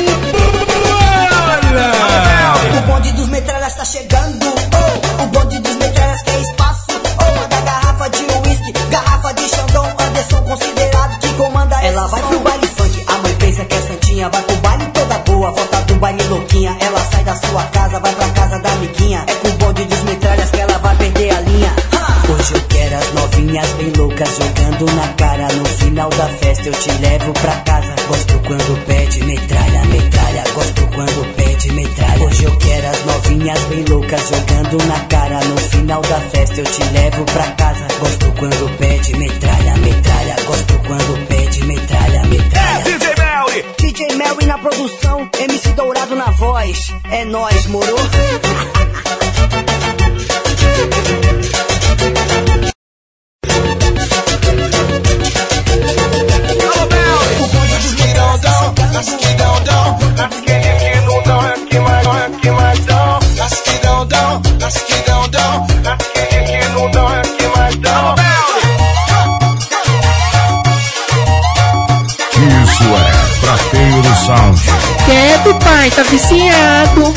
Bala! O bonde dos metralhas tá chegando. Oh, o bonde dos metralhas quer espaço. Oh, manda garrafa de uísque, garrafa de Xandão. Anderson considerado que comanda essa. Ela vai pro baile funk, a mãe pensa que é santinha. Vai pro baile toda boa, volta do baile louquinha. Ela sai da sua casa, vai pra casa da amiguinha. É com o bonde dos metralhas que ela vai perder a linha. Hoje eu quero as novinhas bem loucas jogando na cara. No final da festa eu te levo pra casa. Gosto quando pede metralha, metralha. Gosto quando pede metralha. Hoje eu quero as novinhas bem loucas jogando na cara. No final da festa eu te levo pra casa. Gosto quando pede metralha, metralha. Gosto quando pede metralha, metralha. É D J Melly! D J Melly na produção, M C Dourado na voz. É nóis, moro? Nas que dão, dão, nas que que não dão, é que mais, é que mais dão. Nas que dão, dão, nas que dão, dão, nas que que não dão, é que mais dão. Isso é Prateiro Sound. Quieto, pai, tá viciado.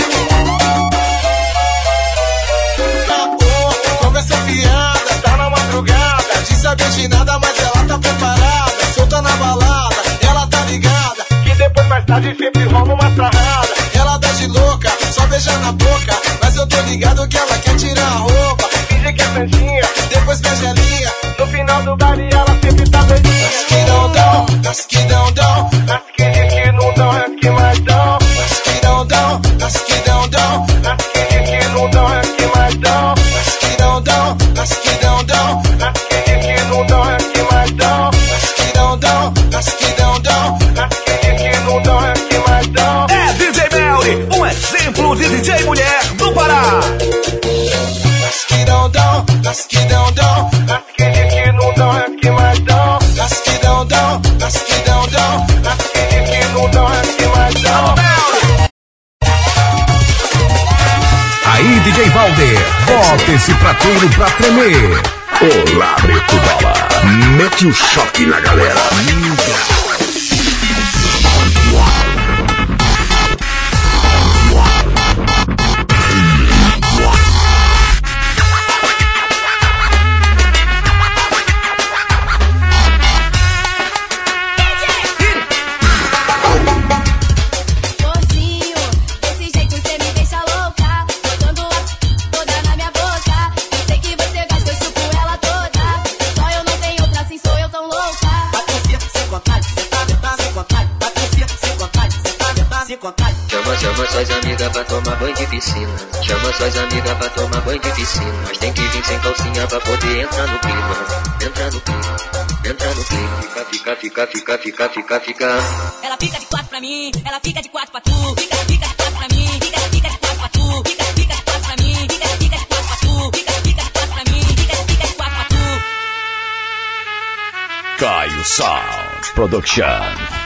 Começa a piada, tá na madrugada. De saber de nada, mas ela tá preparada. Solta na balada, ela tá ligada. Depois mais tarde sempre rola uma sarrada. Ela dá de louca, só beija na boca. Mas eu tô ligado que ela quer tirar a roupa. Finge que é santinha, depois beija a linha. No final do baile ela sempre tá doidinha. Nas que dão, dão, nas que dão, dão. Nas que de que não dão, é que mais dão. Nas que dão, dão, nas que dão, dão. Nas que de que não dão, é que mais dão. Nas que dão, dão, nas que dão, dão. Nas que de que não dão, é que mais dão. Nas que dão, dão, nas que dão, dão. É D J Melly, um exemplo de D J mulher do Pará. Nas que dão, dão, nas que dão, dão. Nas que de que não dão, é que mais dão. Nas que dão, dão, nas que dão, dão. Nas que de que não dão, é que mais dão. Aí, D J Valder, bota esse prateiro pra tremer. Olá, Preto Bala. Mete o choque na galera. Chama, chama suas amigas pra tomar banho de piscina. Chama suas amigas pra tomar banho de piscina. Mas tem que vir sem calcinha pra poder entrar no clima. Entra no clima, entra no clima. Fica, fica, fica, fica, fica, fica, fica. Ela fica de quatro pra mim, ela fica de quatro pra tu. Fica, fica de quatro pra mim, fica, fica de quatro pra tu. Fica, fica de quatro pra mim, fica, fica de quatro pra tu. Fica, fica de quatro pra mim, fica, fica de quatro pra tu. Caio Sound Production.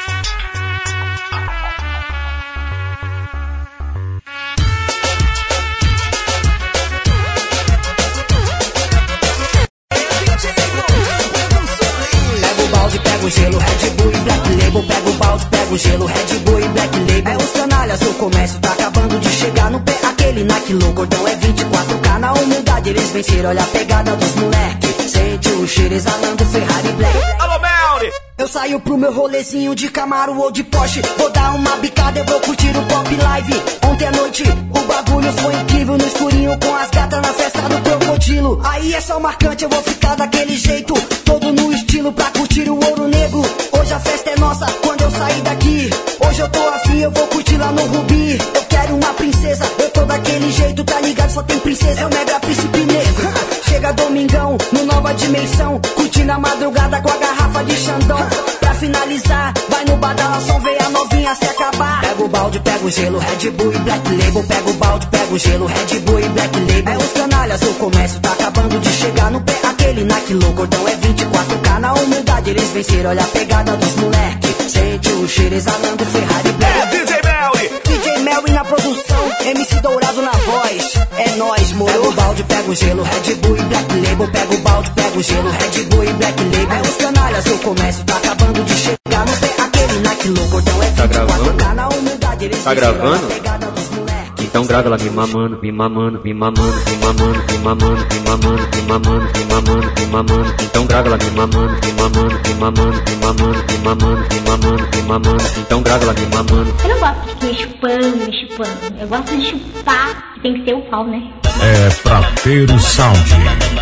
Pega o gelo, Red Bull e Black Label. Pega o balde, pega o gelo, Red Bull e Black Label. É os canalhas, o comércio tá acabando de chegar no pé. Aquele Nike Low, gordão é vinte e quatro K. Na humildade eles venceram, olha a pegada dos moleque. Sente o cheiro exalando Ferrari Black. Alô, Melly! Eu saio pro meu rolezinho de Camaro ou de Porsche. Vou dar uma bicada, eu vou curtir o Pop Live. Ontem à noite o bagulho foi incrível. No escurinho com as gatas na festa do crocodilo. Aí é só marcante, eu vou ficar daquele jeito. Todo no estilo pra curtir o ouro negro. Hoje a festa é nossa quando eu sair daqui. Hoje eu tô afim, eu vou curtir lá no Rubi. Eu quero uma princesa, eu tô daquele jeito, tá ligado? Só tem princesa, é o mega príncipe negro. Chega domingão, no Nova Dimensão. Curtindo a madrugada com a garrafa de Xandão. Pra finalizar, vai no badalação, vê a novinha se acabar. Pega o balde, pega o gelo, Red Bull e Black Label. Pega o balde, pega o gelo, Red Bull e Black Label. É os canalhas, o comércio tá acabando de chegar no pé. Aquele aquele Nike louco, cordão é vinte e quatro K. Na humildade eles venceram, olha a pegada dos moleque. Sente o cheiro exalando Ferrari Black. É D J Melly, D J Melly na produção, M C Dourado na voz. É nóis, moro. Pega o balde, pega o gelo, Red Bull e Black Label. Pega o balde, pega o gelo, Red Bull e Black Label. É os canalhas, o comércio tá acabando de chegar. Não tem aquele Nike louco, cordão é vinte e quatro K. Na humildade eles tá venceram, gravando? olha a pegada dos moleque. Então grava ela me mamando, me mamando, me mamando, me mamando, me mamando, me mamando, me mamando, me mamando, me mamando. Então grava ela me mamando, me mamando, me mamando, me mamando, me mamando, me mamando, me mamando. Então grava ela me mamando. Eu não gosto de me chupando, me chupando. Eu gosto de chupar, que tem que ser o pau, né? É Prateiro Sound.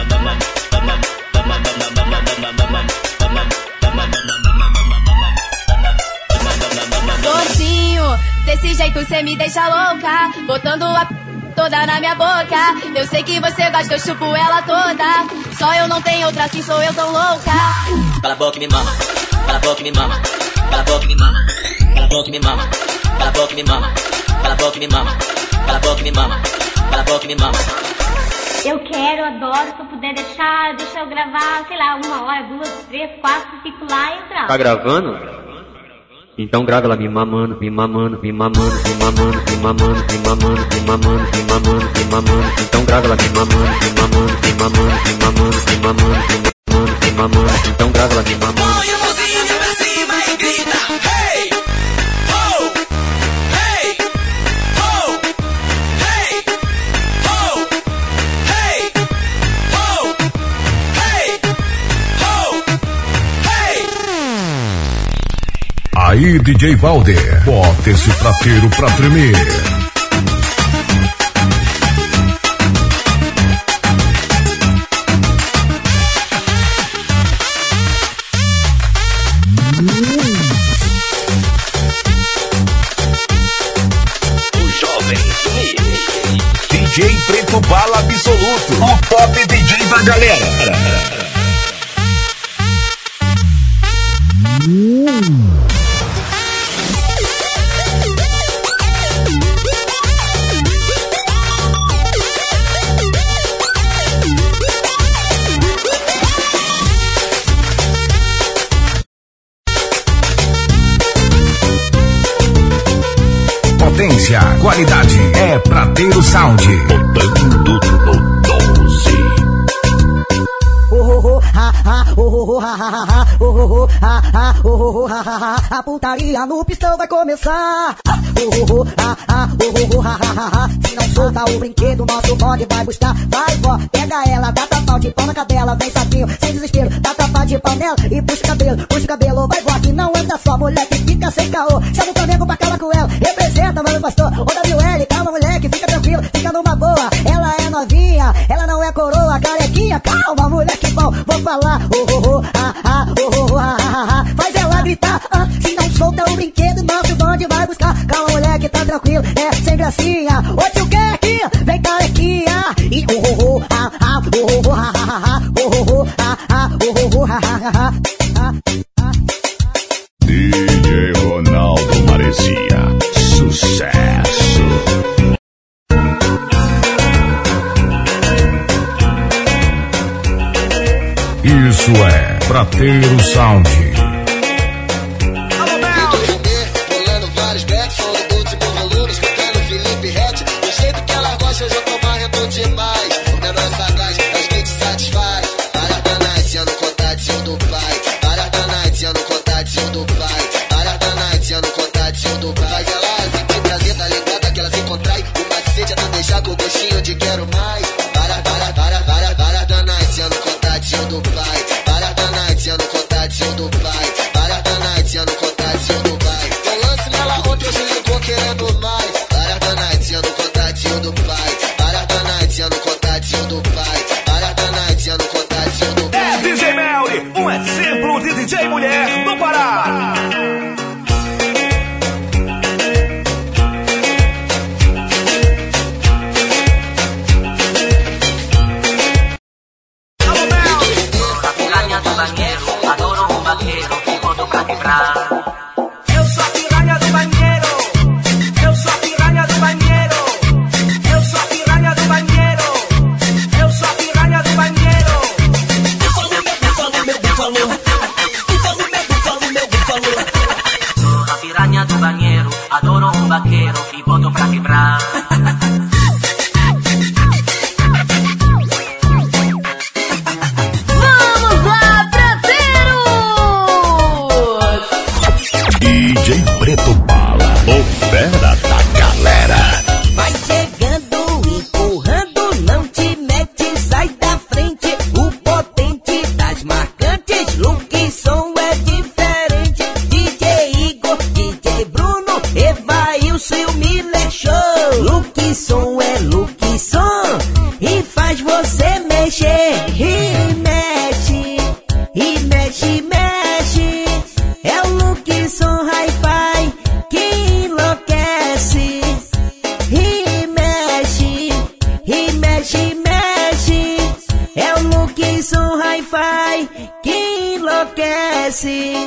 Docinho, desse jeito cê me deixa louca, botando a p... toda na minha boca. Eu sei que você gosta, eu chupo ela toda. Só eu não tenho outra, assim sou eu tão louca. Cala a boca e me mama, cala a boca e me mama, cala a boca e me mama, cala a boca e me mama, cala a boca e me mama, cala a boca e me mama, cala a boca e me mama, cala a boca e me mama. Eu quero, adoro, se eu puder deixar, deixa eu gravar, sei lá, uma hora, duas, três, quatro, fico lá e eu gravo. Tá gravando? Então grava ela me mamando, me mamando, me mamando, me mamando, me mamando, me mamando, me mamando, me mamando, me mamando. Então grava ela me mamando, me mamando, me mamando, me mamando, me mamando, me mamando, me mamando. Então grava ela me mamando. Põe a mãozinha pra cima e grita, hey, oh, hey, oh, hey, oh, hey, oh, hey, oh, hey. Aí, D J Valder, bota esse prateiro pra tremer. D J Preto Bala Absoluto, o top D J da galera. Potência, qualidade, é Prateiro Sound. Botando no doze. A putaria no pistão vai começar. Se não solta o brinquedo, nosso bonde vai buscar. Vai, vó, pega ela, dá tapau de pau na cadela. Vem sapinho, sem desespero, dá tapau de panela e puxa o cabelo, puxa o cabelo. Vai, vó, que não anda só, mulher que fica sem caô. Chama o Flamengo pra calar com ela, representa, mano, pastor. Ô W L, calma, moleque, fica tranquilo, fica numa boa. Ela é novinha, ela não é coroa, carequinha. Calma, moleque bom, vou falar. Oh, oh, oh, ah, ah, oh, oh, ah, ah, ah. Faz ela gritar, ah, se não solta o brinquedo, nosso bonde vai buscar. Calma, moleque, tá tranquilo, é sem gracinha. Ô tio Keck, vem carequinha. E oh, oh, oh, ah, ah, oh, oh, ah, ah, ah, oh, oh, ah, ah, oh, oh, ah, ah, ah, ah. D J Ronaldo Maresia, sucesso. Isso é Prateiro Sound. Rolando vários backs, som do último volume, escutando Felipe Rett. Do jeito que ela gosta, hoje eu tô marrento demais. O menor sagaz, as que te satisfaz. Para da night, eu no contatinho do pai. Para da night, eu no contatinho do pai. Para da night, eu no contatinho do pai. Faz ela assim te prazer, tá ligada que ela se contrai. O macete é não deixar com o gostinho de quero mais. Para, para, para, para, para da night, eu no contatinho do pai. Para da night, eu no contatinho do pai. vai que enlouquece.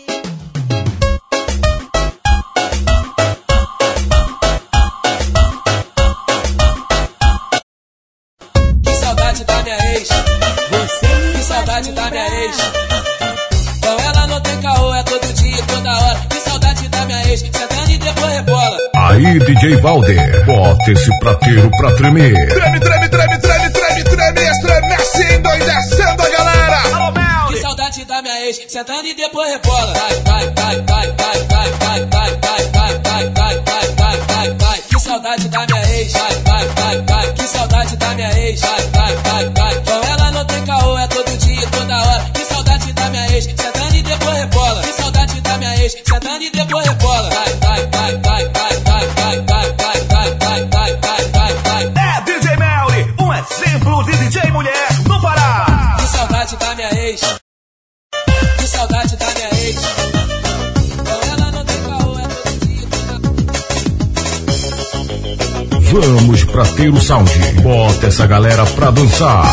Que saudade da minha ex. Você que saudade da minha ex. Com ela não tem caô, é todo dia e toda hora. Que saudade da minha ex. Sentando e depois rebola. Aí, D J Valder, bota esse prateiro pra tremer. Treme, treme, treme, treme, treme, treme, estremecendo e descendo a galera. Alô, Mel. Que saudade da minha ex. Sentando e depois rebola. Vai, vai, vai, vai, vai, vai, vai, vai, vai, vai, vai, vai, vai, vai, vai, vai. Que saudade da minha ex. Vai, vai, vai, vai. Que saudade da minha ex. Vai, vai, vai, vai. Com ela não tem caô, é todo dia e toda hora. Que saudade da minha ex. Sentando e depois rebola. Que saudade da minha ex. Sentando e depois rebola. Vai, vai, vai, vai, vai, vai, vai, vai, vai, vai, vai, vai, vai, vai, vai. É D J Melly, um exemplo de D J mulher no Pará. Que saudade da minha ex. Que saudade da minha ex. Com ela não tem caô, é todo dia e toda hora. Vamos, Prateiro Sound, bota essa galera pra dançar.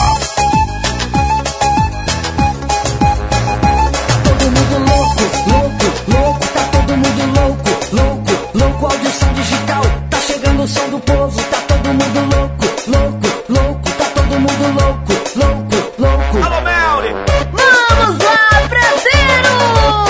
O som do povo, tá todo mundo louco, louco, louco, tá todo mundo louco, louco, louco. Alô, Melly! Vamos lá, prateiro!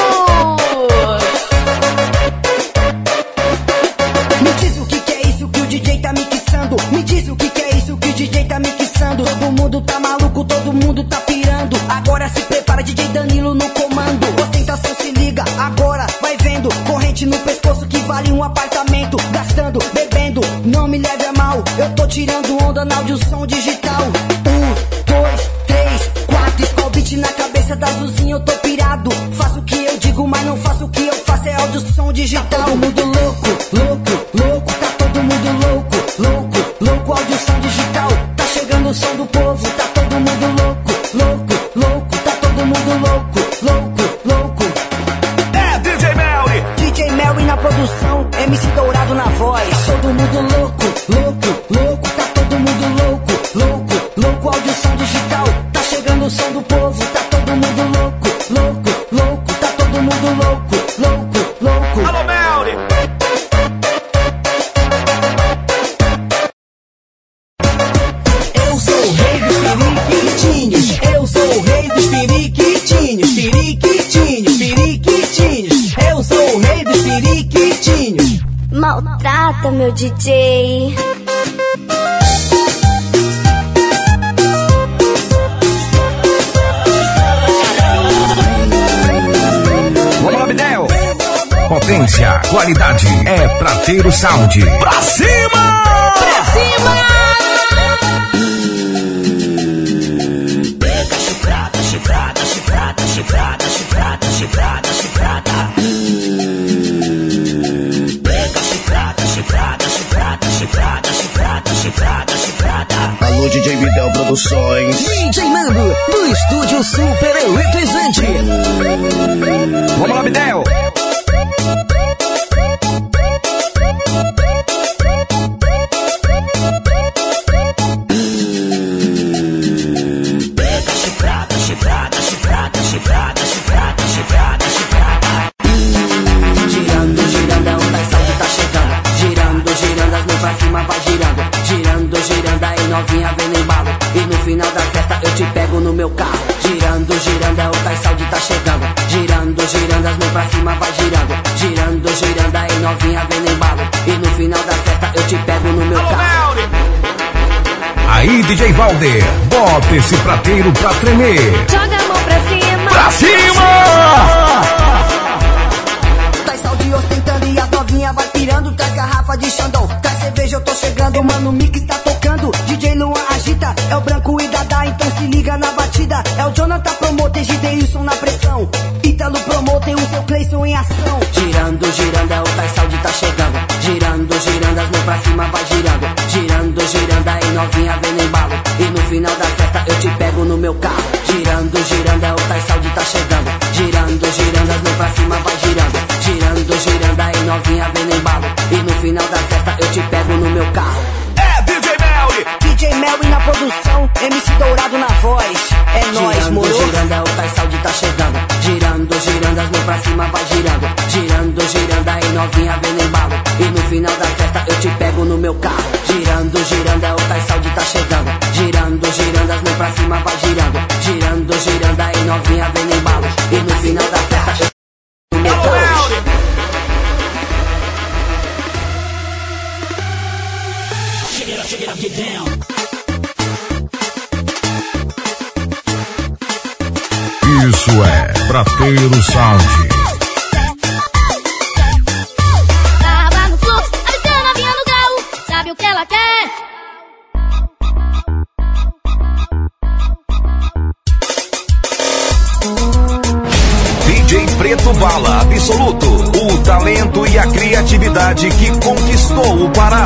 Me diz o que que é isso que o D J tá mixando. Me diz o que que é isso que o D J tá mixando. Todo mundo tá maluco, todo mundo tá pirando. Agora se prepara, D J Danilo no comando. Ostentação se liga, agora vai vendo. Corrente no pescoço que vale um apartamento. Gastando, bebendo, não me leve a mal. Eu tô tirando onda na áudio som digital. Um, dois, três, quatro. Skull beat na cabeça da Zuzinha, eu tô pirado. Faço o que eu digo, mas não faço o que eu faço. É áudio som digital. Tá todo mundo louco, louco, louco. Tá todo mundo louco, louco, louco. Áudio som digital. Tá chegando o som do povo. Tá todo mundo louco, louco, louco. Tá todo mundo louco, louco, louco. É D J Melly. D J Melly na produção, M C Dourado na voz. Todo mundo louco, louco, louco. Tá todo mundo louco, louco, louco. Áudio som digital. Tá chegando o som do povo. Tá todo mundo louco, louco, louco. Tá todo mundo louco, louco, louco. Alô, Melly! Eu sou o rei dos periquitinhos. Eu sou o rei dos periquitinhos. Periquitinhos, periquitinhos. Eu sou o rei dos periquitinhos. Maltrata meu D J. Vamos lá, Bidel! Potência, qualidade, é Prateiro Sound. Pra cima! Pra cima! Pega chifrada, chifrada, chifrada, chifrada, chifrada, chifrada, chifrada. Pega chifrada, chifrada, chifrada, chifrada, chifrada, chifrada, chifrada. Alô, D J Bidel Produções. D J Nando, do estúdio super eletrizante. Vamos lá, Bidel! Pega chifrada, chifrada, chifrada, chifrada, chifrada, chifrada, chifrada. Girando, girando, é o Tais Sound tá chegando. Girando, girando, as mãos pra cima vai girando. Girando, girando, aí novinha vem no embalo. E no final da festa eu te pego no meu carro. Girando, girando, é o Tais Sound tá chegando. Girando, girando, as mãos pra cima vai girando. Girando, girando, aí novinha vem no embalo. E no final da festa eu te pego no meu carro. Aí, D J Valder, bota esse prateiro pra tremer. Joga a mão pra cima. Pra cima! Tais Sound ostentando e as novinhas vai pirando. Traz garrafa de Xandão, traz cerveja, eu tô chegando. Mano, o mix tá tocando, D J Luan agita. É o Branco e Dada, então se liga na batida. É o Jonathan Promoter, Gideilson na pressão. Ítalo Promoter, o seu Cleison em ação. Girando, girando, é o Tais Sound tá chegando. Girando, girando, as mãos pra cima vai girando. Girando, girando, aí novinha vem no embalo. E no final da festa eu te pego no meu carro. Girando, girando, é o Tais Sound tá chegando. Girando, girando, as mãos pra cima vai girando. Girando, girando, aí novinha vem no embalo. E no final da festa eu te pego no meu carro. É D J Melly! D J Melly na produção, M C Dourado na voz. É nóis, moro? Saúde tá chegando. Girando, girando, as mãos pra cima vai girando. Girando, girando, aí novinha vendo embalo. E no final da festa eu te pego no meu carro. Girando, girando, é o Tais Saúde tá chegando. Girando, girando, as mãos pra cima vai girando. Girando, girando, aí novinha vendo embalo. E no final da festa eu no meu carro. Shake it up, shake it up, get down. Isso é Prateiro Sound. Tava no fluxo, avistando a novinha no grau. Sabe o que ela quer? D J Preto Bala Absoluto, o talento e a criatividade que conquistou o Pará.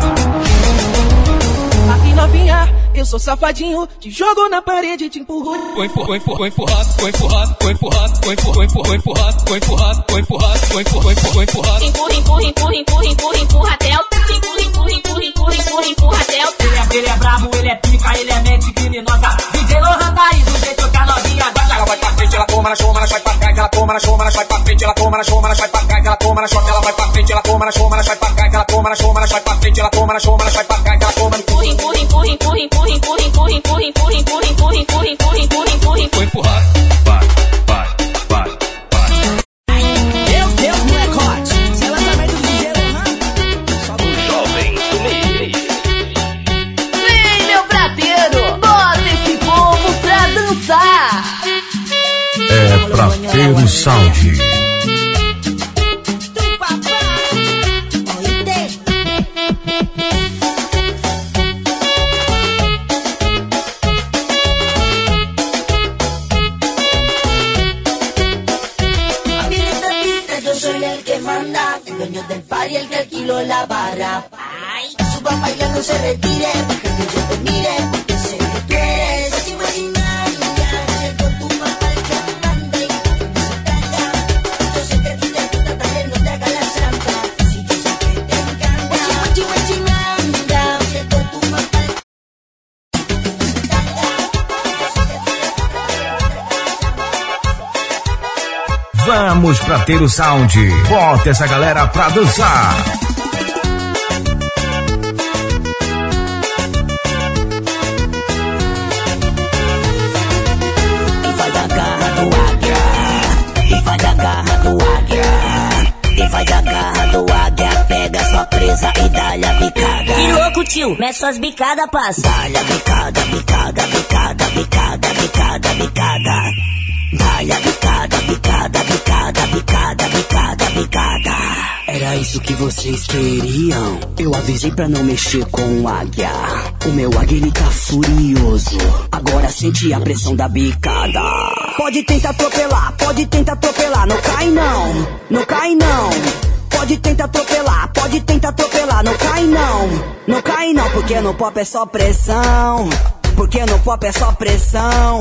Aqui novinha, eu sou safadinho, te jogo na parede, te empurro. Vou empurrar, vou empurrar, vou empurrar, vou empurrar, vou empurrar, vou empurrar, vou empurrar, vou empurrar, vou empurrar, vou empurrar, vou empurrar, vou empurrar. Empurra, empurra, empurra, empurra, empurra, empurra até o teto. Empurra, empurra, empurra, empurra, empurra, empurra até o teto. Ele é, ele é brabo, ele é pica, ele é mente criminosa. D J Lohan tá aí, do jeito que a novinha gosta. Ela vai pra frente, ela toma na choma, ela vai pra trás, ela toma na choma, ela vai pra frente, ela toma na choma, ela vai pra trás, ela toma na choma, ela vai pra frente, ela toma na choma, ela vai pra trás, ela toma na choma, ela vai pra frente, ela toma na choma, ela vai pra trás, ela toma no empurra, empurra, empurra, empurra, empurra, empurra, empurra, empurra, empurra, empurra, empurra, empurra, empurra, empurra, empurra. Vou empurrar, vai, vai, vai, vai. Meu Deus, molecote, se ela sabe do D J Lohan, só do jovem sumir. Vem, meu prateiro, bota esse povo pra dançar. É Prateiro Sound. Dueño del party, el que alquiló la barra. Ay, suba bailando, se retire, deja que yo te mire, porque sé que tú eres así imaginaria. Siento tu papá el que manda y no se trata. Yo sé que a ti te gusta, también no te hagas la trampa. Si yo sé que te encanta, guachi, guachi, manda. Siento tu papá el Vamos, Prateiro Sound. Bota essa galera pra dançar. E faz a garra do águia, e faz a garra do águia, e faz a garra do águia. Pega sua presa e dá-lhe a bicada. Que louco, tio, mete suas bicadas, passa. Dá-lhe a bicada, bicada, bicada, bicada, bicada, bicada. Dá-lhe a bicada, bicada, bicada, bicada, bicada, bicada. Era isso que vocês queriam. Eu avisei pra não mexer com o águia. O meu águia ele tá furioso. Agora sente a pressão da bicada. Pode tentar atropelar, pode tentar atropelar. Não cai não, não cai não. Pode tentar atropelar, pode tentar atropelar. Não cai não, não cai não. Porque no pop é só pressão. Porque no pop é só pressão.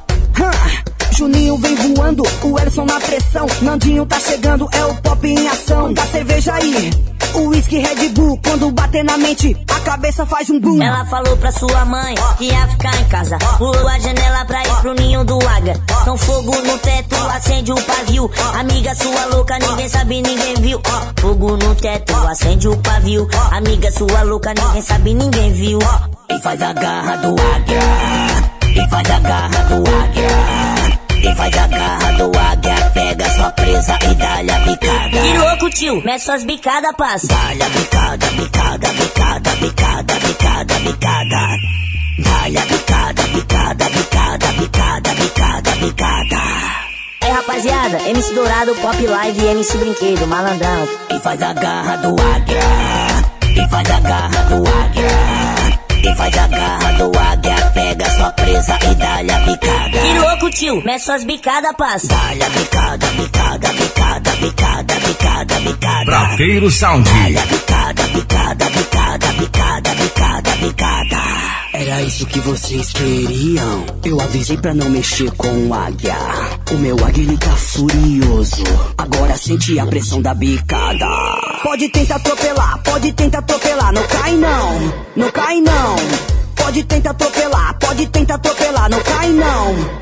Huh. Juninho vem voando, o Elson na pressão. Nandinho tá chegando, é o pop em ação. Da cerveja aí, o whisky Red Bull. Quando bater na mente, a cabeça faz um boom. Ela falou pra sua mãe que ia ficar em casa. Pulou a janela pra ir pro ninho do águia. Com fogo no teto, acende o pavio. Amiga sua louca, ninguém sabe, ninguém viu. Fogo no teto, acende o pavio. Amiga sua louca, ninguém sabe, ninguém viu. E faz a garra do águia, e faz a garra do águia, e faz a garra do águia. Pega sua presa e dá-lhe a bicada. Que louco, tio, mete suas bicadas, passa. Dá-lhe a bicada, bicada, bicada, bicada, bicada, bicada. Dá-lhe a bicada, bicada, bicada, bicada, bicada, bicada. É, rapaziada, M C Dourado, Pop Live e M C Brinquedo, malandrão. E faz a garra do águia, e faz a garra do águia, e faz a garra do águia. Pega sua presa e dá-lhe a bicada. Que louco, tio, mete suas bicadas, passa. Dá-lhe a bicada, bicada, bicada, bicada, bicada, bicada. Prateiro Sound. Dá-lhe a bicada, bicada, bicada, bicada, bicada, bicada. Era isso que vocês queriam. Eu avisei pra não mexer com o águia. O meu águia ele tá furioso. Agora sente a pressão da bicada. Pode tentar atropelar, pode tentar atropelar. Não cai não, não cai não. Pode tentar atropelar, pode tentar atropelar. Não cai não, não cai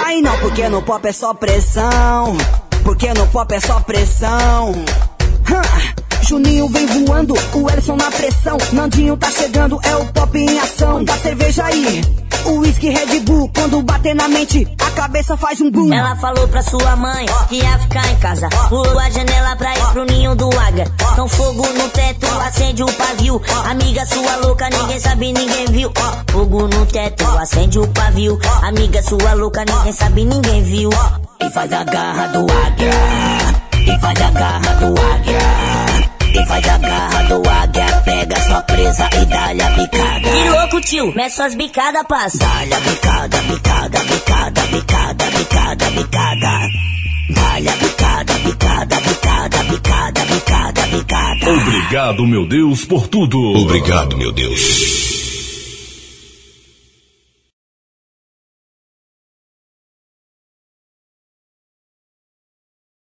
Aí não, porque no pop é só pressão. Porque no pop é só pressão. Hum. Juninho vem voando, o Ellison na pressão. Nandinho tá chegando, é o pop em ação. Da cerveja aí, o whisky Red Bull. Quando bater na mente, a cabeça faz um boom. Ela falou pra sua mãe que ia ficar em casa. Pulou a janela pra ir pro ninho do águia. Então fogo no teto, acende o pavio. Amiga sua louca, ninguém sabe, ninguém viu. Fogo no teto, acende o pavio. Amiga sua louca, ninguém sabe, ninguém viu. E faz a garra do águia. E faz a garra do águia. E faz a garra do águia, pega sua presa e dá-lhe a bicada. Que louco, tio, mete suas bicadas, passa. Dá-lhe a bicada, bicada, bicada, bicada, bicada, bicada. Dá-lhe a bicada, bicada, bicada, bicada, bicada, bicada. Obrigado, meu Deus, por tudo. Obrigado, meu Deus.